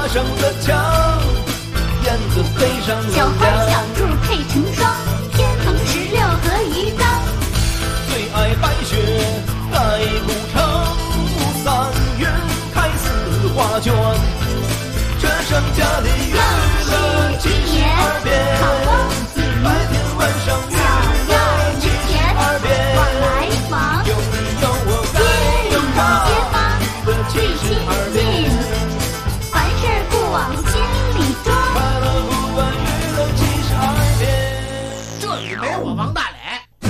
上了墙，燕子飞上了小花小兔配成双，天蓬16和鱼缸。 最爱白雪盖古城，3月开4花卷，这上家里娱乐72变，白天晚上娱乐72变， 来往有你有我该有他街坊的最亲近，凡事不往心里装。 快乐不管娱乐72变。 这里没我王大磊。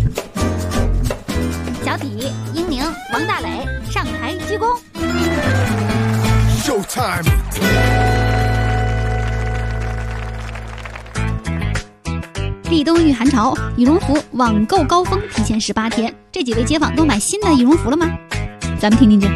小底、英宁、王大磊上台鞠躬。 Showtime！ 立冬遇寒潮，羽绒服网购高峰提前18天，这几位街坊都买新的羽绒服了吗？咱们听听去。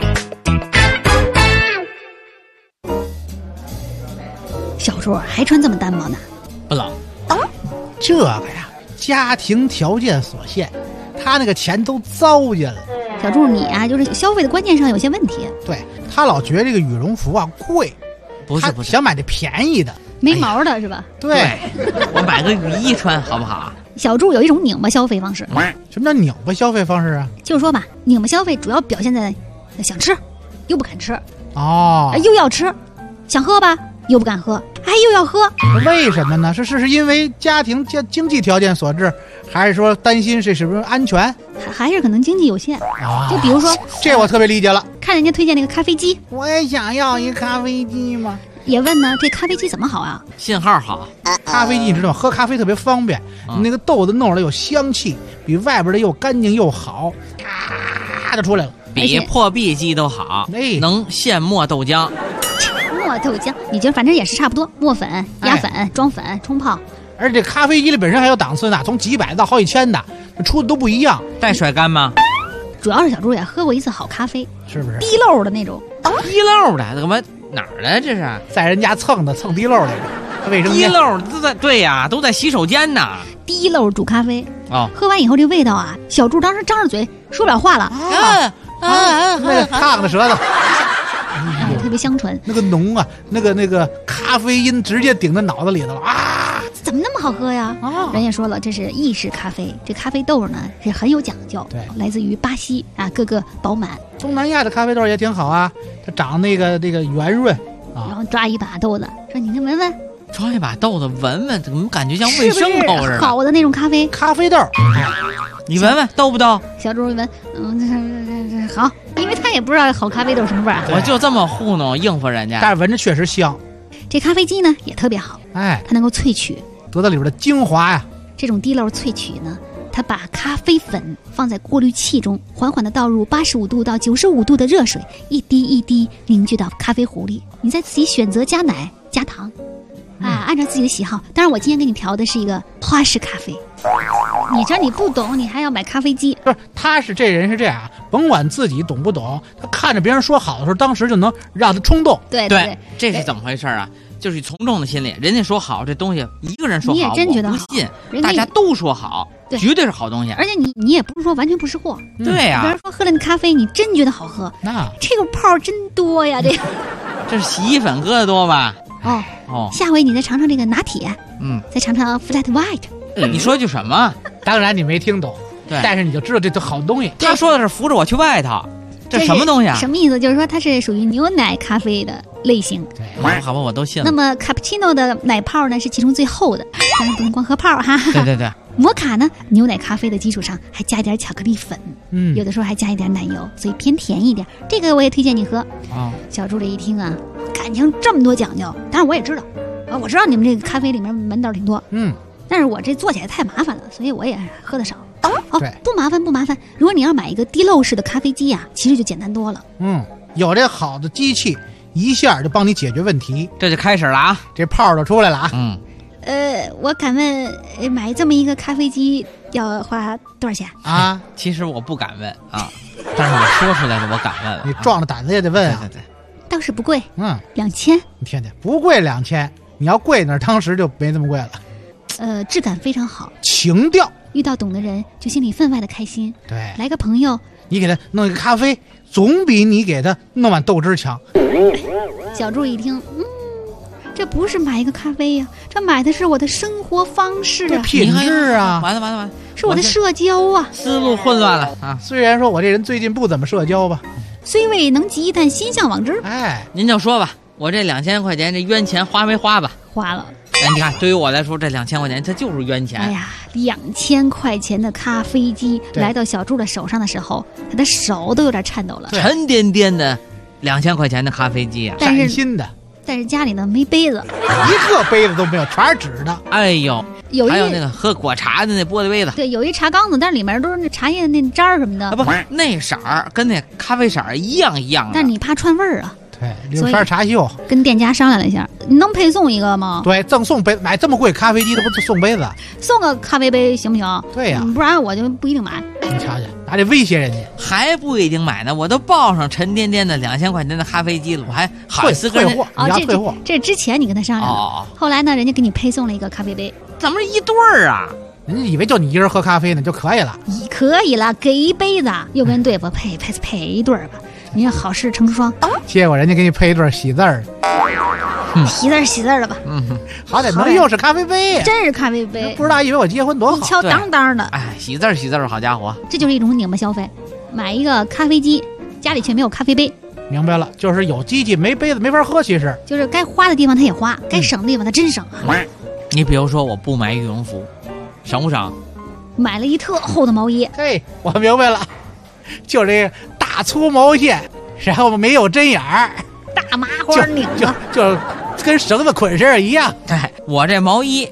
小猪还穿这么单薄呢？ 不冷。 这个呀，家庭条件所限，他那个钱都糟践了。 小猪你啊，就是消费的观念上有些问题， 对，他老觉得这个羽绒服啊贵， 不是他想买这便宜的。 没毛的是吧？ 对， 我买个雨衣穿好不好？ 小猪有一种拧巴消费方式。 什么叫拧巴消费方式啊？ 就是说吧，拧巴消费主要表现在想吃又不敢吃， 哦， 又要吃，想喝吧又不敢喝，又要喝。 为什么呢？是因为家庭经济条件所致，还是说担心是不是安全？ 还是可能经济有限。就比如说， 这我特别理解了。 看人家推荐那个咖啡机， 我也想要一咖啡机嘛。 也问呢，这咖啡机怎么好啊？ 信号好。 咖啡机你知道吗？喝咖啡特别方便，你那个豆子弄出来有香气，比外边的又干净又好，咔就出来了， 比破壁机都好，能现磨豆浆。 磨豆浆，你觉得反正也是差不多，磨粉、压粉、装粉、冲泡。 而且咖啡机里本身还有档次呢，从几百到好几千的，出的都不一样。 带甩干吗？ 主要是小猪也喝过一次好咖啡， 是不是？ 滴漏的那种。 滴漏的，怎么哪儿的？这是在人家蹭滴漏来着。卫生滴漏都在，对呀，都在洗手间呢。 滴漏煮咖啡哦， 喝完以后这味道啊，小猪当时张着嘴说不了话了。 那个烫的舌头。 特别香醇， 那个浓啊，那个咖啡因直接顶在脑子里头了啊！ 怎么那么好喝呀？人也说了，这是意式咖啡，这咖啡豆呢是很有讲究， 对， 来自于巴西啊，个个饱满。 东南亚的咖啡豆也挺好啊，它长那个圆润啊。 然后抓一把豆子，说你看闻闻， 抓一把豆子闻闻，怎么感觉像卫生豆似的？ 好的那种咖啡豆， 你闻闻豆不豆？ 小猪一闻，好，因为他也不知道好咖啡豆什么味儿， 我就这么糊弄应付人家， 但是闻着确实香。 这咖啡机呢也特别好，它能够萃取得到里边的精华呀。 这种滴漏萃取呢，它把咖啡粉放在过滤器中，缓缓地倒入85度到95度的热水，一滴一滴凝聚到咖啡壶里，你再自己选择加奶加糖。按照自己的喜好。当然我今天给你调的是一个花式咖啡。你这你不懂，你还要买咖啡机？ 不是，他是这人是这样，甭管自己懂不懂，他看着别人说好的时候，当时就能让他冲动。 对， 这是怎么回事啊？就是从众的心理，人家说好这东西，一个人说好， 你也真觉得好， 我不信，大家都说好，绝对是好东西。 而且你也不是说完全不是货， 对呀。 比方说喝了那咖啡，你真觉得好喝， 那这个泡真多呀， 这是洗衣粉搁的多吧？ 哦，下回你再尝尝这个拿铁，再尝尝 flat white。 你说句什么？ 当然你没听懂， 对， 但是你就知道这都好东西。 他说的是扶着我去外头，这什么东西啊？ 什么意思？就是说它是属于牛奶咖啡的类型。 对，好吧，我都信了。 那么卡布奇诺的奶泡呢是其中最厚的，当然不能光喝泡哈。 对。 摩卡呢，牛奶咖啡的基础上还加一点巧克力粉，有的时候还加一点奶油，所以偏甜一点。这个我也推荐你喝。小助理一听啊，感情这么多讲究，当然我也知道啊，我知道你们这个咖啡里面门道挺多，但是我这做起来太麻烦了，所以我也喝的少。不麻烦。如果你要买一个滴漏式的咖啡机呀，其实就简单多了。 有这好的机器，一下就帮你解决问题。 这就开始了啊， 这泡就出来了啊。 我敢问，买这么一个咖啡机要花多少钱啊？ 其实我不敢问啊，但是我说出来了，我敢问了。 你壮着胆子也得问啊。 对， 倒是不贵，2000。 你听听，不贵2000，你要贵那当时就没这么贵了。 质感非常好， 情调。 遇到懂的人就心里分外的开心。 对， 来个朋友， 你给他弄一个咖啡，总比你给他弄碗豆汁强。 小猪一听， 这不是买一个咖啡呀，这买的是我的生活方式啊， 品质啊！ 完了， 是我的社交啊！ 思路混乱了啊！ 虽然说我这人最近不怎么社交吧， 虽未能及，但心向往之。 哎， 您就说吧，我这2000块钱这冤钱花没花吧？ 花了。 哎，你看，对于我来说，这2000块钱它就是冤钱。 哎呀，2000块钱的咖啡机来到小猪的手上的时候，他的手都有点颤抖了。 沉甸甸的2000块钱的咖啡机啊， 崭新的。 但是家里呢没杯子， 一个杯子都没有，全是纸的。 哎呦，还有那个喝果茶的那玻璃杯子。 对，有一茶缸子，但是里面都是那茶叶那渣儿什么的。 啊，不，那色儿跟那咖啡色儿一样的。 但是你怕串味儿啊。 对，流圈茶秀。 跟店家商量了一下，你能配送一个吗？ 对，赠送杯，买这么贵咖啡机，这不送杯子？ 送个咖啡杯行不行？ 对呀， 不然我就不一定买。 你瞧瞧，还得威胁人家， 还不一定买呢。我都报上沉甸甸的2000块钱的咖啡机了，我还好意思跟人退货？你要退货？ 这之前你跟他商量了，后来呢，人家给你配送了一个咖啡杯， 怎么是一对儿啊？ 人家以为就你一人喝咖啡呢就可以了， 可以了，给一杯子又跟对付配一对儿吧。你看好事成双， 结果人家给你配一对喜字儿， 喜字儿了吧？ 好歹能用是咖啡杯， 真是咖啡杯， 不知道以为我结婚多好， 一敲当当的。 哎，喜字儿，好家伙， 这就是一种拧巴消费，买一个咖啡机，家里却没有咖啡杯。 明白了，就是有机器没杯子没法喝，其实就是该花的地方他也花，该省的地方他真省啊。 你比如说我不买羽绒服，省不省？ 买了一特厚的毛衣。 嘿，我明白了，就这个大粗毛线，然后没有针眼儿， 大麻花拧的， 就跟绳子捆身一样。 哎，我这毛衣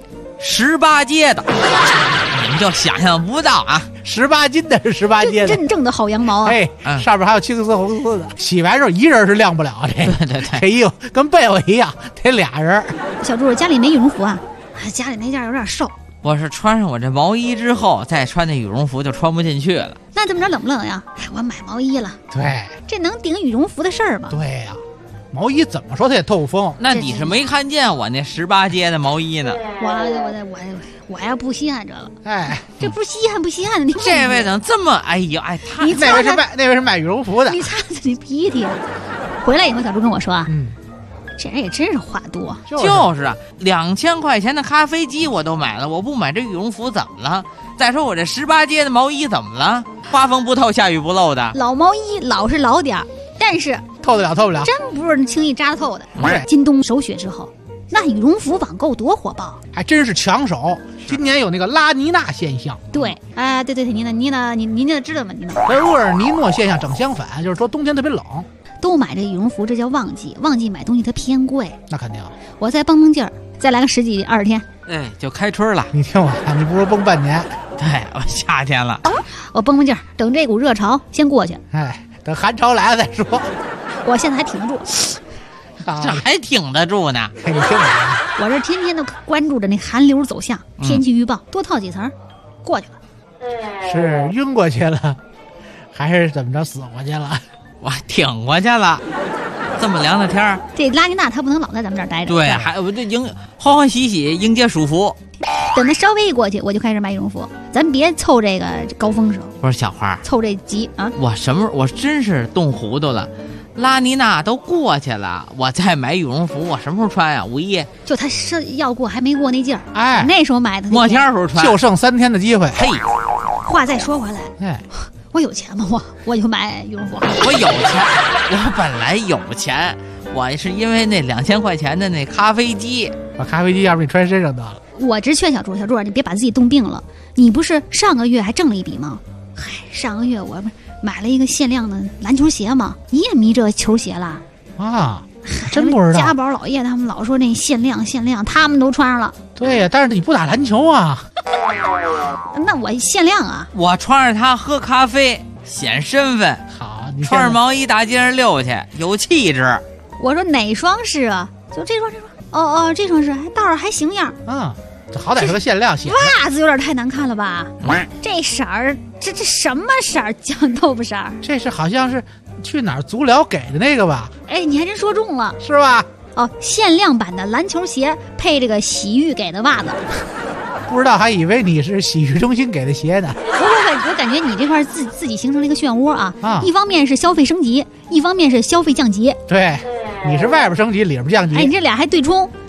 18阶的，你们就想象不到啊 ，18斤的是18阶的， 真正的好羊毛啊！ 哎，上面还有青丝红丝的，洗完之后一人是晾不了这个。 对， 这衣服跟被窝一样，得俩人。 小猪家里没羽绒服啊，家里那件有点瘦。 我是穿上我这毛衣之后，再穿那羽绒服就穿不进去了。 那怎么着冷不冷呀？我买毛衣了。 对， 这能顶羽绒服的事儿吗？ 对呀，毛衣怎么说它也透风。 那你是没看见我那18阶的毛衣呢？ 我要不稀罕这了。 哎， 这不稀罕不稀罕的，你这位怎么这么哎呦哎？ 你那位是卖羽绒服的。 你擦擦你鼻涕。回来以后，小猪跟我说啊，这人也真是话多。 就是啊，2000块钱的咖啡机我都买了，我不买这羽绒服怎么了？再说我这18阶的毛衣怎么了？刮风不透，下雨不漏的。 老毛衣老是老点儿，但是透得了， 真不是轻易扎得透的。 对， 京东首选之后，那羽绒服网购多火爆， 还真是抢手。今年有那个拉尼娜现象。 对，哎，对，您知道吗？您跟厄尔尼诺现象正相反，就是说冬天特别冷。 都买这羽绒服，这叫旺季。旺季买东西它偏贵， 那肯定。 我再绷劲儿，再来个10几20天， 哎，就开春了。 你听我看，你不如绷半年。 对，我夏天了， 我绷劲儿，等这股热潮先过去。 哎，等寒潮来了再说。 我现在还挺得住， 这还挺得住呢。 哎，你听我这天天都关注着那寒流走向，天气预报，多套几层，过去了。 是晕过去了，还是怎么着死过去了？ 我挺过去了，这么凉的天儿， 这拉尼娜他不能老在咱们这儿待着。 对，还我这欢欢喜喜迎接暑伏。 等他稍微一过去，我就开始买羽绒服。咱别凑这个高峰时候。 不是小花， 凑这急啊！ 我真是冻糊涂了。拉尼娜都过去了，我再买羽绒服，我什么时候穿呀？5一就他是要过还没过那劲儿， 哎， 那时候买的， 末天时候穿， 就剩3天的机会。 嘿， 话再说回来， 哎。 我有钱吗？我就买羽绒服。 我有钱，我本来有钱，我是因为那2000块钱的那咖啡机， 把咖啡机要不你穿身上得了。 我直劝小猪，你别把自己冻病了。你不是上个月还挣了一笔吗？嗨，上个月我买了一个限量的篮球鞋嘛，你也迷这球鞋了啊？真不知道。 家宝老爷他们老说那限量，他们都穿上了。 对呀，但是你不打篮球啊。 那我限量啊！ 我穿着它喝咖啡显身份。 好，你穿着毛衣大街上溜去有气质。 我说哪双是啊？就这双。哦，这双是，倒是还行样。 这好歹是个限量鞋。 袜子有点太难看了吧？这色儿，这什么色儿？酱豆腐色儿。 这是好像是去哪儿足疗给的那个吧？ 哎，你还真说中了， 是吧？ 哦，限量版的篮球鞋配这个洗浴给的袜子。 不知道还以为你是洗浴中心给的鞋呢。 我感觉你这块自己形成了一个漩涡啊！一方面是消费升级，一方面是消费降级。 对，你是外边升级，里边降级。 哎，你这俩还对冲，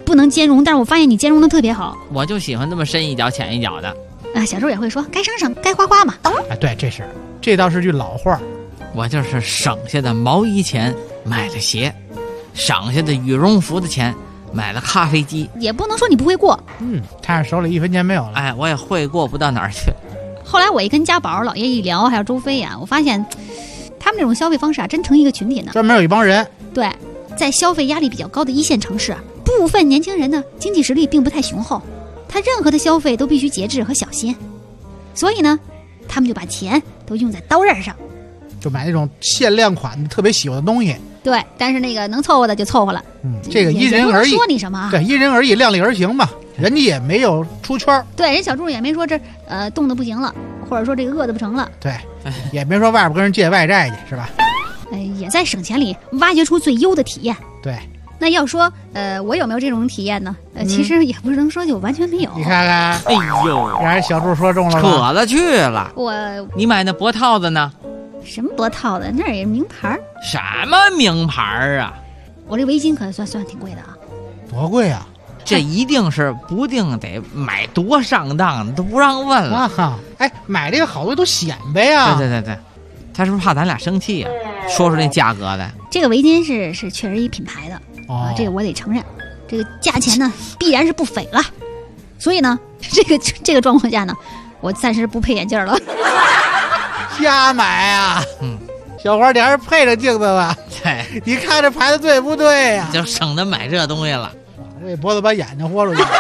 不能兼容，但是我发现你兼容的特别好。 我就喜欢这么深一脚浅一脚的。 啊，小周也会说该省省，该花花嘛。 哎，对，这倒是句老话。 我就是省下的毛衣钱买了鞋，省下的羽绒服的钱买了咖啡机。 也不能说你不会过， 看着手里1分钱没有了。 哎，我也会过不到哪儿去。 后来我一跟家宝、老爷一聊，还有周飞呀，我发现他们这种消费方式啊，真成一个群体呢。 专门有一帮人。 对，在消费压力比较高的一线城市，部分年轻人呢，经济实力并不太雄厚，他任何的消费都必须节制和小心，所以呢，他们就把钱都用在刀刃上， 就买那种限量款的特别喜欢的东西。 对，但是那个能凑合的就凑合了。 这个因人而异。 说你什么啊？ 对，因人而异，量力而行嘛。人家也没有出圈。 对，人小柱也没说这冻得不行了，或者说这个饿得不成了。 对，也没说外边跟人借外债去，是吧？ 也在省钱里挖掘出最优的体验。 对。 那要说我有没有这种体验呢？其实也不能说就完全没有。 你看看， 哎呦， 让人小柱说中了吧？ 扯了去了。你买那脖套子呢？ 什么脖套子？那也是名牌。 什么名牌啊？ 我这围巾可算挺贵的啊。 多贵啊！ 这一定是不定得买多上当的，都不让问了。 啊，哎，买这个好多都显摆呀。 对，他是不是怕咱俩生气呀？说出那价格来。 这个围巾是确实一品牌的啊，这个我得承认，这个价钱呢必然是不菲了。所以呢，这个状况下呢，我暂时不配眼镜了。 瞎买啊！小花，你还是配着镜子吧。 对， 你看这牌子对不对呀？ 就省得买这东西了。 这脖子把眼睛豁出去。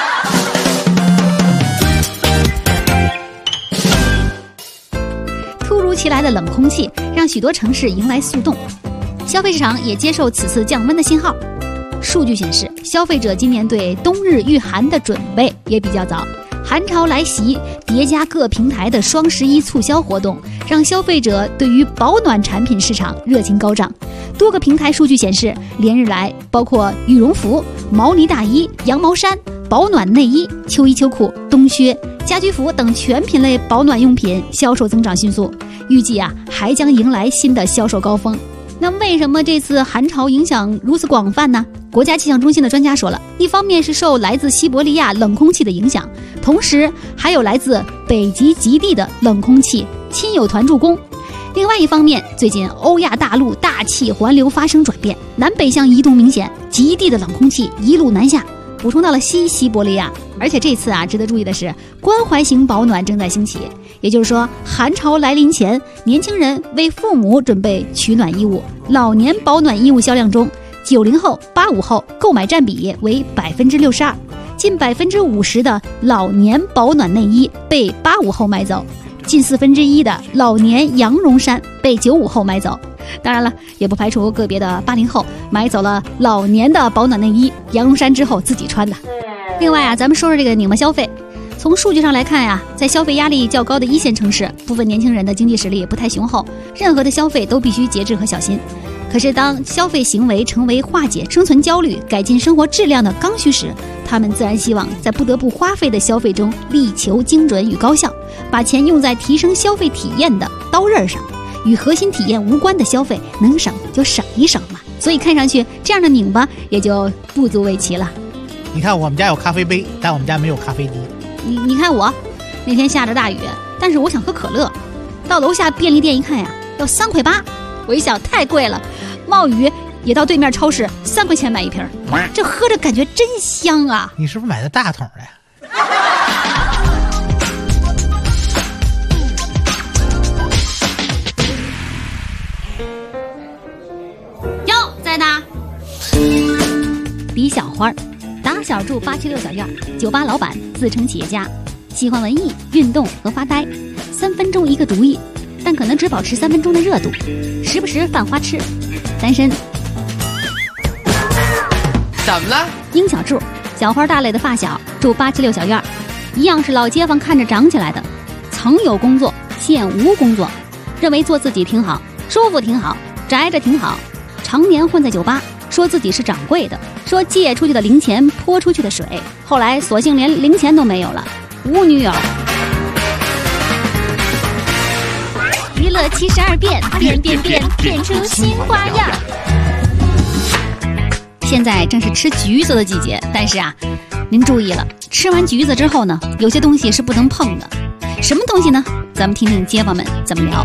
突如其来的冷空气让许多城市迎来速冻，消费市场也接受此次降温的信号。数据显示，消费者今年对冬日御寒的准备也比较早。寒潮来袭，叠加各平台的双11促销活动，让消费者对于保暖产品市场热情高涨。多个平台数据显示，连日来包括羽绒服、毛呢大衣、羊毛衫、保暖内衣、秋衣秋裤、冬靴、家居服等全品类保暖用品销售增长迅速，预计还将迎来新的销售高峰。那为什么这次寒潮影响如此广泛呢？国家气象中心的专家说了，一方面是受来自西伯利亚冷空气的影响，同时还有来自北极极地的冷空气亲友团助攻。另外一方面，最近欧亚大陆大气环流发生转变，南北向移动明显，极地的冷空气一路南下，补充到了西伯利亚。而且这次值得注意的是，关怀型保暖正在兴起，也就是说，寒潮来临前，年轻人为父母准备取暖衣物，老年保暖衣物销量中，90后、85后购买占比为62%，近50%的老年保暖内衣被85后买走，近1/4的老年羊绒衫被95后买走。当然了，也不排除个别的80后买走了老年的保暖内衣、羊绒衫之后自己穿的。另外咱们说说这个拧巴消费。从数据上来看在消费压力较高的一线城市，部分年轻人的经济实力不太雄厚，任何的消费都必须节制和小心。可是当消费行为成为化解生存焦虑、改进生活质量的刚需时，他们自然希望在不得不花费的消费中力求精准与高效，把钱用在提升消费体验的刀刃上，与核心体验无关的消费能省就省一省嘛。所以看上去这样的拧巴也就不足为奇了。 你看我们家有咖啡杯，但我们家没有咖啡机。 你看我那天下着大雨，但是我想喝可乐，到楼下便利店一看要3.8块，我一想太贵了，冒雨也到对面超市3块钱买一瓶，这喝着感觉真香啊！ 你是不是买的大桶的呀？ 哟，在呢。李小花，打小住876小院，酒吧老板，自称企业家，喜欢文艺、运动和发呆，3分钟一个主意，但可能只保持3分钟的热度，时不时犯花痴，单身。 怎么了？ 殷小柱，小花大磊的发小，住876小院，一样是老街坊看着长起来的，曾有工作，现无工作，认为做自己挺好，舒服挺好，宅着挺好，常年混在酒吧，说自己是掌柜的，说借出去的零钱泼出去的水，后来索性连零钱都没有了，无女友。娱乐72变，变出新花样。现在在正是吃橘子的季节，但是啊，您注意了，吃完橘子之后呢，有些东西是不能碰的。什么东西呢？咱们听听街坊们怎么聊。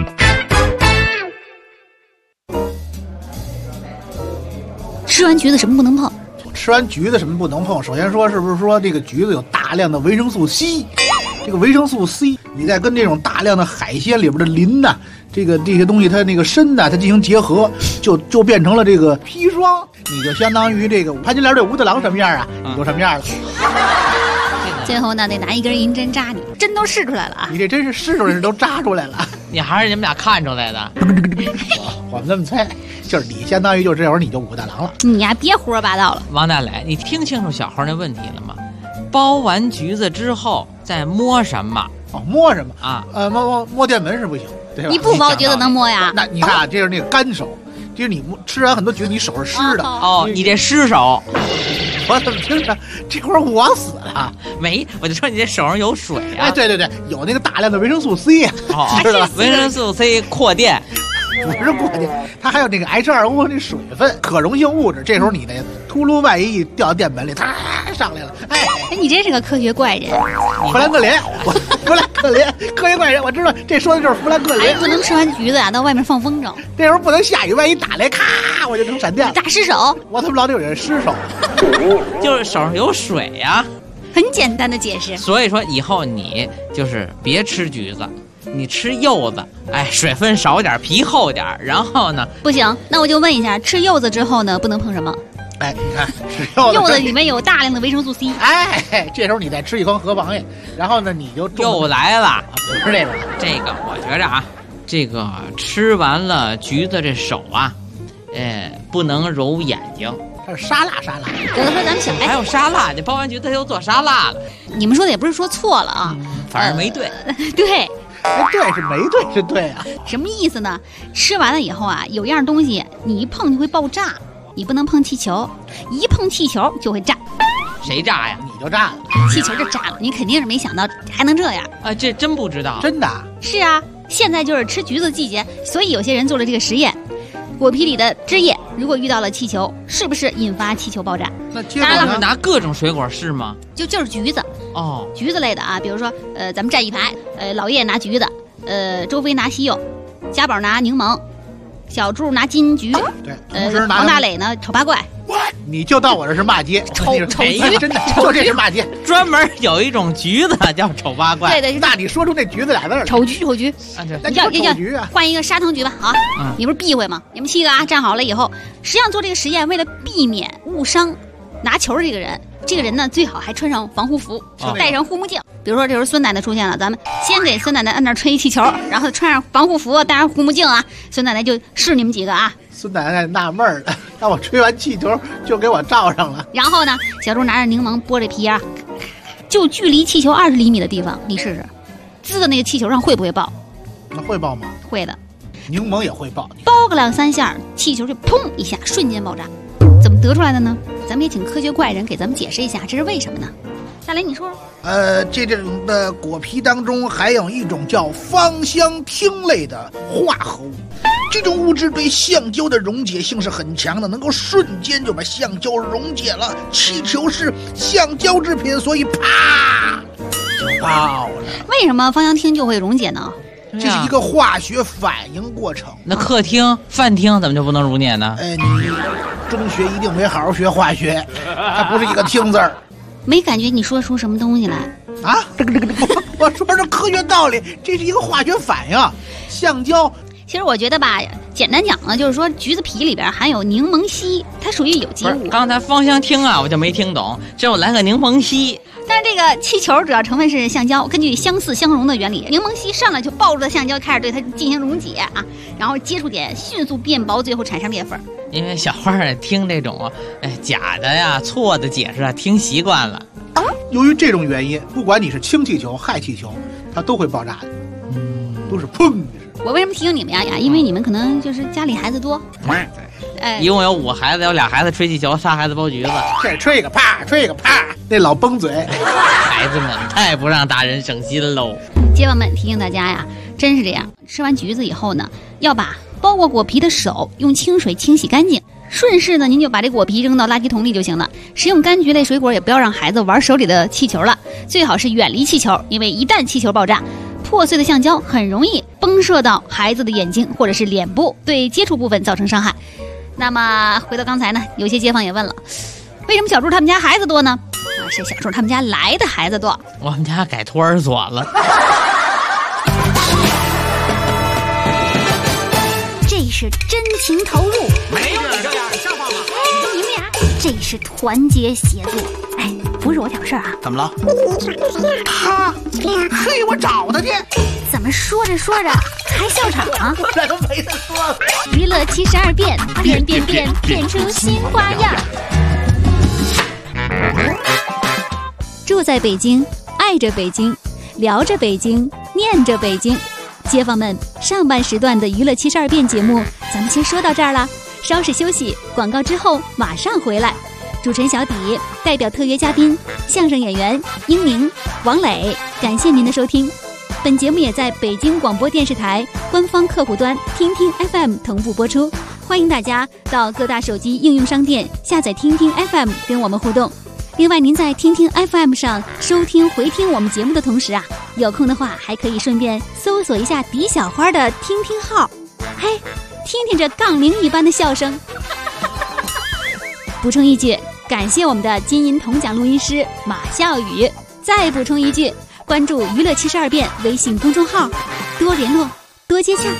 吃完橘子什么不能碰？ 吃完橘子什么不能碰？首先说，是不是说这个橘子有大量的维生素 C？ 这个维生素 C， 你再跟这种大量的海鲜里边的磷呐，这些东西它那个砷呐，它进行结合，就变成了这个砒霜，你就相当于这个潘金莲对武大郎什么样啊？你就什么样了。 最后呢，得拿一根银针扎你，针都试出来了啊！ 你这真是试出来都扎出来了。 你还是你们俩看出来的？ 我们这么猜，就是你相当于就这会儿你就武大郎了。 你呀，别胡说八道了。 王大磊，你听清楚小猴那问题了吗？剥完橘子之后再摸什么？ 哦，摸什么啊？ 摸电门是不行，对吧？ 你不剥橘子能摸呀？ 那你看啊，这是那个干手，就是你吃完很多橘子，你手是湿的。 哦，你这湿手。 我怎么听着这会儿我死了？ 没，我就说你这手上有水啊！ 哎，对，有那个大量的维生素 C 啊，知道吧？ 维生素 C 扩电。 不是过去，它还有那个 H2O 那水分可溶性物质，这时候你得秃噜万一掉电门里，它上来了。哎， 你真是个科学怪人。 弗兰克林，弗兰克林，科学怪人，我知道这说的就是弗兰克林。 哎，不能吃完橘子啊，到外面放风筝。 这时候不能下雨，万一打雷，咔，我就成闪电了。 打湿手， 我他妈老得有人湿手， 就是手上有水呀。 很简单的解释。 所以说以后你就是别吃橘子。你吃柚子，哎，水分少点，皮厚点，然后呢？ 不行，那我就问一下，吃柚子之后呢，不能碰什么？ 哎，你看，吃柚子里面有大量的维生素 C。 哎，这时候你再吃一筐河螃蟹，然后呢，你就又来了， 不是这个， 这个我觉着啊，这个吃完了橘子这手啊，不能揉眼睛。 它是沙拉。 有的时候咱们想， 还有沙拉，你剥完橘子又做沙拉了。 你们说的也不是说错了啊， 反正没对。 对。 哎，对是没对是对啊？ 什么意思呢？吃完了以后啊，有样东西你一碰就会爆炸，你不能碰气球，一碰气球就会炸。 谁炸呀？ 你就炸了， 气球就炸了。你肯定是没想到还能这样啊！这真不知道， 真的是啊。现在就是吃橘子季节，所以有些人做了这个实验，果皮里的汁液如果遇到了气球，是不是引发气球爆炸？ 那当然了， 拿各种水果是吗？ 就是橘子。 哦， 橘子类的啊，比如说咱们站一排，老叶拿橘子，周飞拿西柚，家宝拿柠檬，小猪拿金桔， 对， 王大磊呢丑八怪。 你就当我这是骂街， 丑橘， 真的就这是骂街。 专门有一种橘子叫丑八怪。 对， 那你说出那橘子俩字儿， 丑橘。 那要橘啊， 换一个砂糖橘吧。好，你不是避讳吗？你们7个啊，站好了以后，实际上做这个实验，为了避免误伤拿球的这个人呢，最好还穿上防护服，戴上护目镜。比如说这时候孙奶奶出现了，咱们先给孙奶奶按那吹气球，然后穿上防护服，戴上护目镜啊。孙奶奶就是你们几个啊。 孙奶奶纳闷了，让我吹完气球就给我罩上了。 然后呢，小猪拿着柠檬剥这皮啊，就距离气球20厘米的地方，你试试，滋的那个气球上会不会爆？ 那会爆吗？ 会的。 柠檬也会爆， 爆个2-3下，气球就砰一下瞬间爆炸。怎么得出来的呢？咱们也请科学怪人给咱们解释一下，这是为什么呢？大雷，你说说。 这种的果皮当中含有一种叫芳香烃类的化合物，这种物质对橡胶的溶解性是很强的，能够瞬间就把橡胶溶解了。气球是橡胶制品，所以啪就爆了。 为什么芳香烃就会溶解呢？ 这是一个化学反应过程。 那客厅、饭厅怎么就不能溶解呢？ 你中学一定没好好学化学，它不是一个听字儿。 没感觉你说出什么东西来啊？这个，我说这科学道理，这是一个化学反应。橡胶， 其实我觉得吧，简单讲呢，就是说橘子皮里边含有柠檬烯，它属于有机物。 刚才芳香烃啊，我就没听懂，这我来个柠檬烯。 但是这个气球主要成分是橡胶，根据相似相融的原理，柠檬烯上来就抱住了橡胶，开始对它进行溶解啊，然后接触点迅速变薄，最后产生裂缝。 因为小花听这种假的呀、错的解释啊，听习惯了。 由于这种原因，不管你是氢气球、氦气球，它都会爆炸的，都是砰的。 我为什么提醒你们呀？因为你们可能就是家里孩子多。 一共有5孩子，有2孩子吹气球，3孩子剥橘子， 这吹一个啪，吹一个啪，那老崩嘴。 孩子们太不让大人省心喽。 街坊们提醒大家呀，真是这样，吃完橘子以后呢，要把包裹果皮的手用清水清洗干净， 顺势呢，您就把这果皮扔到垃圾桶里就行了。食用柑橘类水果也不要让孩子玩手里的气球了，最好是远离气球，因为一旦气球爆炸，破碎的橡胶很容易崩射到孩子的眼睛或者是脸部，对接触部分造成伤害。那么回到刚才呢，有些街坊也问了，为什么小柱他们家孩子多呢？是小柱他们家来的孩子多， 我们家改托儿所了。 这是真情投入， 没有你这样，像话吗？ 你们俩这是团结协作。哎，不是我挑事儿啊。 怎么了？他，嘿，我找他去。 怎么说着说着还笑场啊？ 这都没得说了。 娱乐72变，变变变，变出新花样。住在北京，爱着北京，聊着北京，念着北京。街坊们，上半时段的娱乐72变节目咱们先说到这儿了，稍事休息，广告之后马上回来。主持人小底代表特约嘉宾相声演员英明、王磊，感谢您的收听。本节目也在北京广播电视台官方客户端听听 FM 同步播出，欢迎大家到各大手机应用商店下载听听 FM 跟我们互动。另外，您在听听 FM 上收听回听我们节目的同时啊，有空的话还可以顺便搜索一下迪小花的听听号，嘿，听听这杠铃一般的笑声。补充一句，感谢我们的金银铜奖录音师马笑宇。再补充一句，关注娱乐72变微信公众号，多联络，多接洽。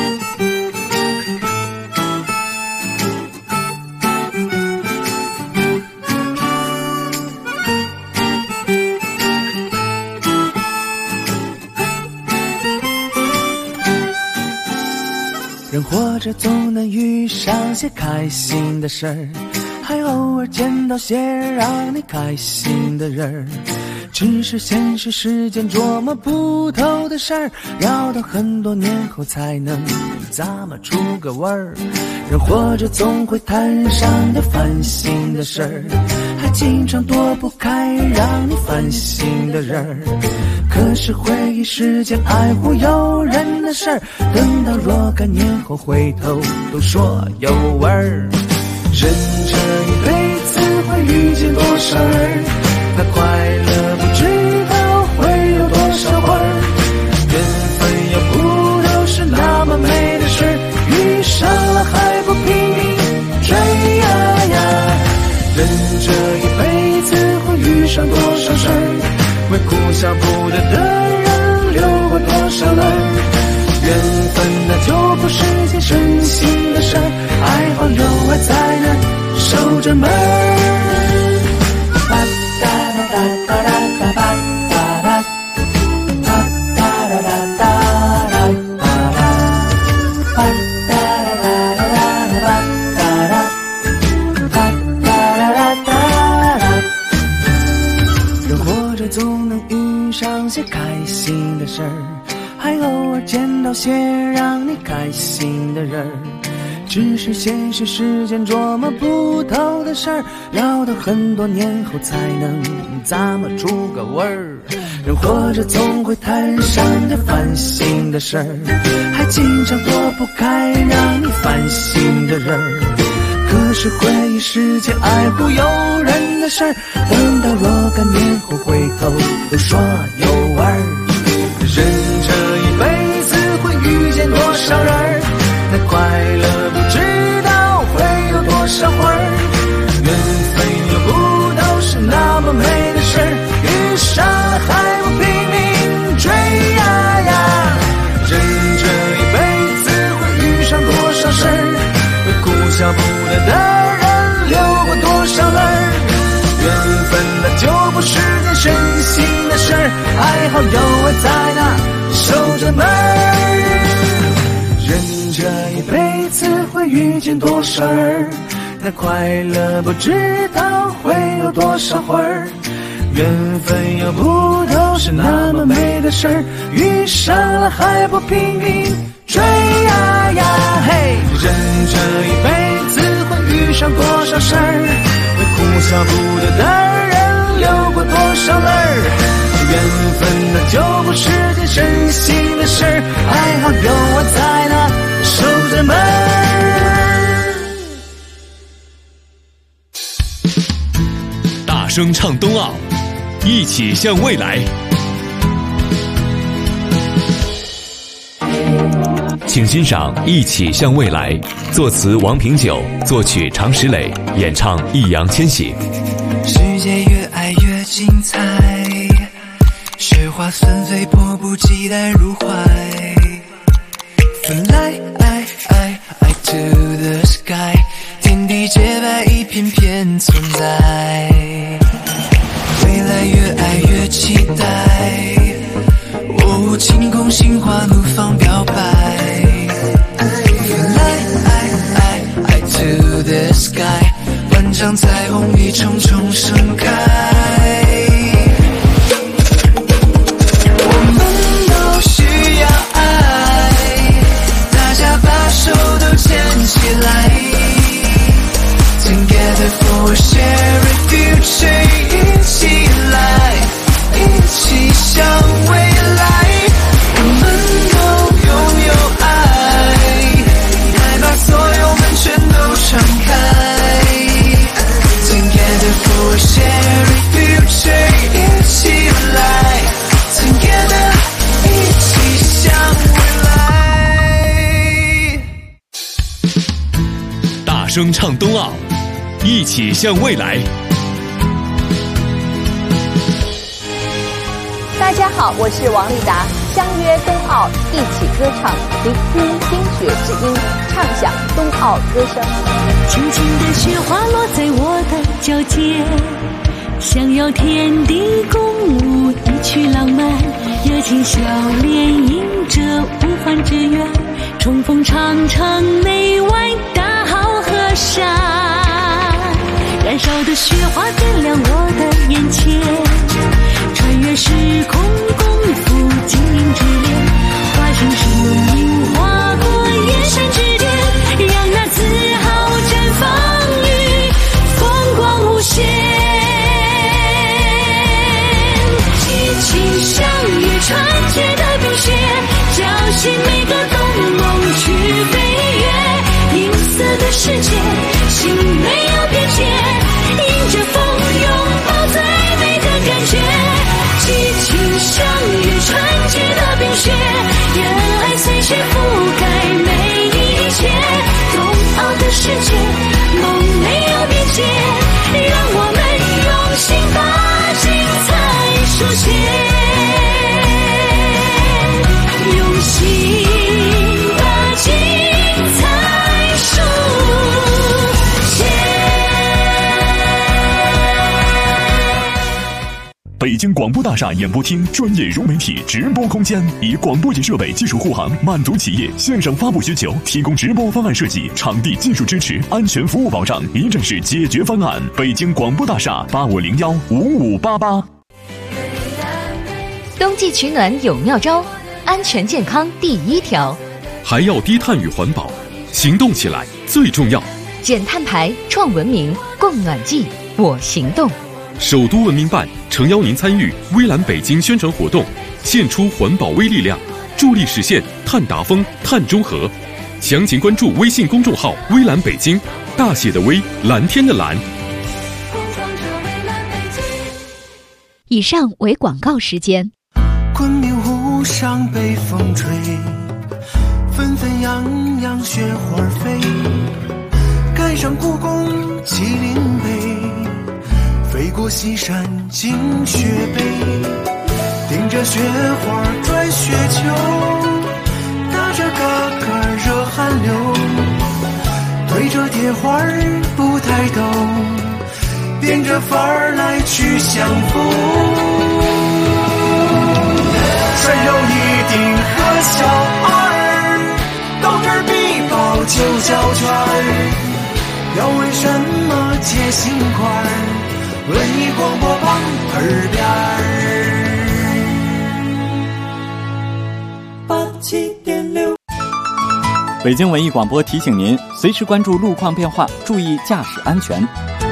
人活着总能遇上些开心的事儿，还偶尔见到些让你开心的人儿。只是现实世间琢磨不透的事儿，要到很多年后才能咂摸出个味儿。人活着总会摊上的烦心的事儿，还经常躲不开让你烦心的人儿。可是回忆世间爱护有人的事儿，等到若干年后回头都说有味儿。人这一辈子会遇见多少人，那快乐不知道会有多少会儿。缘分要不都是那么美的事，遇上了还不拼命追呀呀。人这一辈子会遇上多少事儿，为哭笑不得的人流过多少泪。缘分那就不是件省心的事，爱好有爱才能守着门。人活着总能遇上些开心的事儿，还偶尔见到些让你开心的人儿。只是现实世间琢磨不透的事儿，要到很多年后才能咂摸出个味儿。人活着总会摊上点烦心的事儿，还经常躲不开让你烦心的人儿。可是回忆世间爱护有人的事儿，等到若干年后回头都说有味儿。人这一辈子会遇见多少人，那快乐不知道会有多少会儿。缘分又不都是那么美的事，遇上了还不拼命追呀呀。人这一辈子会遇上多少事，会哭笑不得的人流过多少泪。缘分那就不是件省心的事，爱好有爱在那守着门。人这一辈子会遇见多少人，那快乐不知道会有多少会儿。缘分又不都是那么美的事儿，遇上了还不拼命追呀呀嘿。人这一辈子会遇上多少事儿，会哭笑不得的人流过多少泪儿。缘分那就不是件省心的事，爱好有爱在那守着门。 声唱冬奥，一起向未来。请欣赏《一起向未来》，作词王平久，作曲常石磊，演唱易烊千玺。 世界越爱越精彩，雪花纷飞，迫不及待入怀。Fly to the sky， 天地洁白，一片片存在。未来越爱越期待，哦，晴空心花怒放表白。Fly to the sky， 万丈彩虹一重重盛开。我们都需要爱，大家把手都牵起来。Together for a shared future， 一起来，一起向未来。我们都拥有爱，来把所有门全都敞开。Together for a shared future， 一起来 Together， 一起向未来。 大声唱冬奥，一起向未来。 大家好，我是王丽达，相约冬奥，一起歌唱，聆听冰雪之音，畅享冬奥歌声。 轻轻的雪花落在我的脚尖，想要天地共舞一曲浪漫，热情笑脸迎着无欢之远，重逢长城内外大好河山，燃烧的雪花点亮我的眼前，穿越时空共赴精灵之恋，化身生命划过远山之巅，让那自豪绽放于风光无限。激情相遇纯洁的冰雪，叫醒每个冬梦去飞跃，银色的世界，心没有边界，迎着风拥抱最美的感觉。激情相遇纯洁的冰雪，原来随雪覆盖每一切。冬奥的世界，梦没有边界，让我们用心把精彩书写，用心把精彩书写。 北京广播大厦演播厅专业融媒体直播空间，以广播节设备技术护航，满足企业线上发布需求，提供直播方案设计、场地技术支持、安全服务保障，一站式解决方案。北京广播大厦85015588。 冬季取暖有妙招，安全健康第一条， 还要低碳与环保，行动起来最重要。 减碳排，创文明，供暖季，我行动。 首都文明办诚邀您参与微蓝北京宣传活动，献出环保微力量，助力实现碳达峰、碳中和。详情关注微信公众号微蓝北京，大写的微，蓝天的蓝。 以上为广告时间。 昆明湖上北风吹，纷纷扬扬雪花飞，赶上故宫麒麟碑，飞过西山进雪北，顶着雪花转雪球，打着嘎嘎热汗流，对着铁花不抬头，变着法儿来去相逢。穿上一顶和小二，到这儿必报就交圈儿，要为什么接心块儿？文艺广播旁耳边儿。87.6。 北京文艺广播提醒您，随时关注路况变化，注意驾驶安全。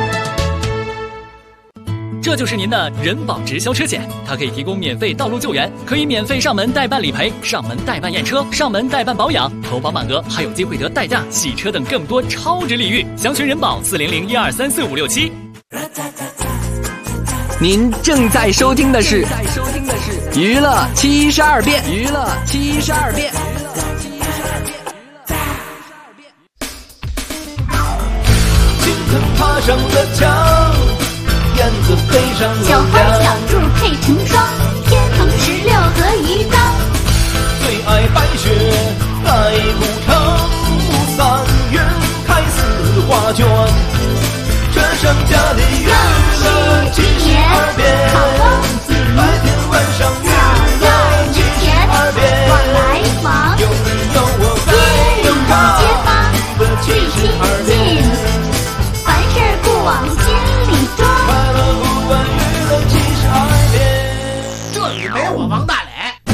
这就是您的人保直销车险，它可以提供免费道路救援，可以免费上门代办理赔、上门代办验车、上门代办保养，投保满额还有机会得代驾、洗车等更多超值礼遇。详询人保40012345567。 您正在收听的是娱乐72变。娱乐72变。 青藤爬上了墙，燕子飞上了小花小兔配成双，天蓬16和鱼缸。 最爱白雪盖古城，3月开4画卷。这剩下的娱乐72变，白天晚上娱乐72变， 来往有你有我在街坊最亲近，凡事不往心里装。 快乐不问娱乐72变， 这里没我王大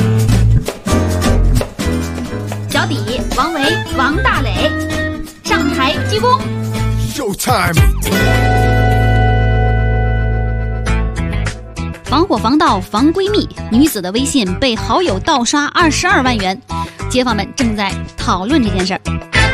磊。脚底王维王大磊上台鞠躬。 Showtime。 防火防盗防闺蜜，女子的微信被好友盗刷22万元，街坊们正在讨论这件事儿。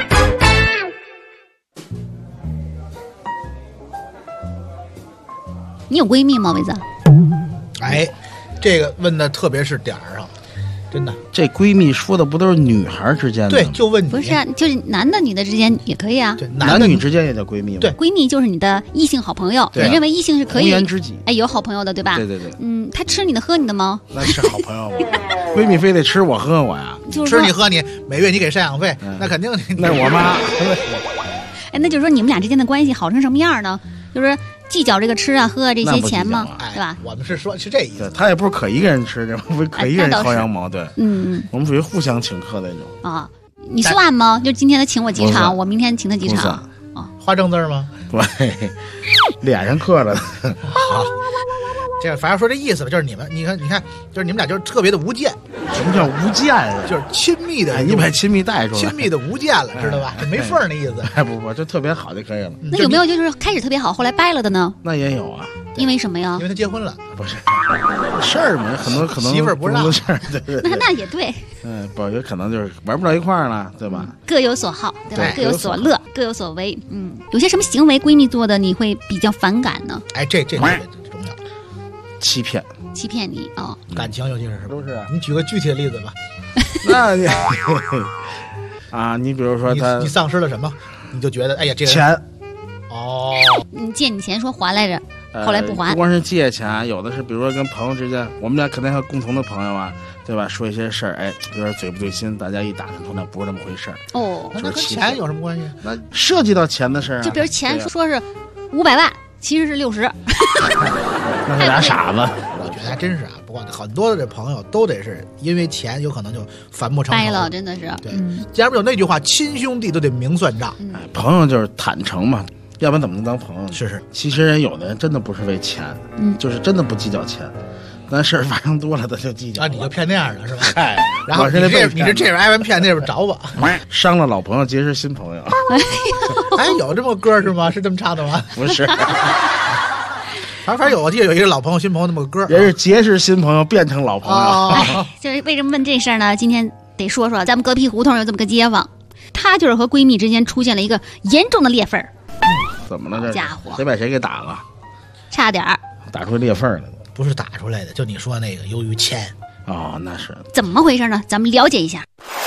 你有闺蜜吗，维子？ 哎，这个问的特别是点儿上，真的。 这闺蜜说的不都是女孩之间的？ 对，就问你。 不是啊，就是男的女的之间也可以啊。 对， 男女之间也叫闺蜜吗？ 对， 闺蜜就是你的异性好朋友，你认为异性是可以红颜知己， 哎，有好朋友的，对吧？ 对对对。 他吃你的喝你的吗？ 那是好朋友吗？闺蜜非得吃我喝我呀？ 就是吃你喝你，每月你给赡养费，那肯定那是我妈。 哎，那就是说你们俩之间的关系好成什么样呢？就是计较这个吃啊喝啊这些钱吗？对吧？ 我们是说是这意思。 他也不是可一个人吃，不是可一个人薅羊毛，对。我们属于互相请客那种。 啊，你算吗？就今天他请我几场，我明天请他几场。 啊，花正字吗？ 对，脸上刻着。 好。这反正说这意思吧，就是你们，你看，就是你们俩就是特别的无间。 什么叫无间啊？ 就是亲密的， 你把亲密带出来， 亲密的无间了，知道吧？没缝儿那意思。 哎，不，就特别好就可以了。 那有没有就是开始特别好，后来掰了的呢？ 那也有啊。 因为什么呀？ 因为他结婚了， 不是事儿嘛，很多可能媳妇儿不让事儿，对。 那也对。 不有可能就是玩不到一块儿了，对吧？ 各有所好，对吧？各有所乐，各有所为。有些什么行为闺蜜做的你会比较反感呢？ 哎，这特别重要。 欺骗你哦， 感情尤其是都是。 你举个具体的例子吧。 那你啊，你比如说你丧失了什么，你就觉得哎呀这个钱哦， 你借你钱说还来着，后来不还。 不光是借钱，有的是比如说跟朋友之间，我们俩肯定还有共同的朋友啊，对吧？说一些事儿，哎，有点嘴不对心，大家一打听出来不是这么回事儿。 哦， 那跟钱有什么关系？ 那涉及到钱的事儿， 就比如钱说是500万。其实是60， 那是俩傻子。 我觉得还真是啊，不过很多的这朋友都得是因为钱，有可能就反目成仇。 掰了，真的是。 对，既然不有那句话，亲兄弟都得明算账。 朋友就是坦诚嘛，要不然怎么能当朋友？ 是。 其实人有的人真的不是为钱，就是真的不计较钱。但事儿发生多了，他就计较。 啊，你就骗那样的是吧？ 嗨， 然后你这边挨完骗，那边找我， 伤了老朋友，结识新朋友。 哎，有这么歌是吗？是这么唱的吗？ 不是， 反正有，我记得有一个老朋友、新朋友那么个歌， 也是结识新朋友变成老朋友。 就是为什么问这事儿呢？今天得说说咱们隔壁胡同有这么个街坊，她就是和闺蜜之间出现了一个严重的裂缝。 怎么了？这家伙， 谁把谁给打了？ 差点儿打出裂缝来了。 不是打出来的，就你说那个，由于钱。 哦，那是怎么回事呢？咱们了解一下。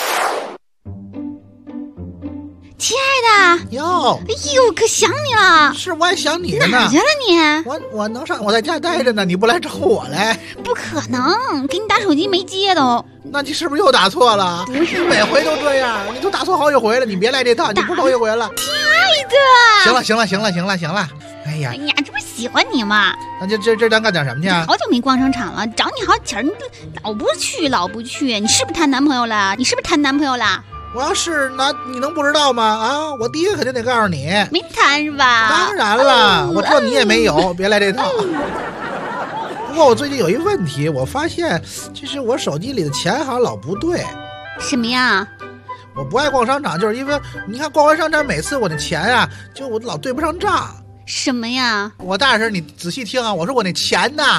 亲爱的哟， 哎呦，可想你了。 是，我也想你呢。 哪去了你？ 我能上，我在家待着呢，你不来找我来？ 不可能，给你打手机没接都。 那你是不是又打错了？ 不是， 每回都这样，你都打错好几回了，你别来这套，你不是头一回了。 亲爱的，行了。哎呀， 这不是喜欢你吗？ 那就这咱干点什么去啊？ 好久没逛商场了，找你好几儿，你老不去，你是不是谈男朋友了？ 我要是你能不知道吗？啊，我第一个肯定得告诉你， 没谈是吧？ 当然了，我知道你也没有，别来这套。不过我最近有一问题，我发现就是我手机里的钱好像老不对。 什么呀？ 我不爱逛商场，就是因为你看逛完商场，每次我的钱啊，就我老对不上账。 什么呀？ 我大婶，你仔细听啊，我说我那钱呐，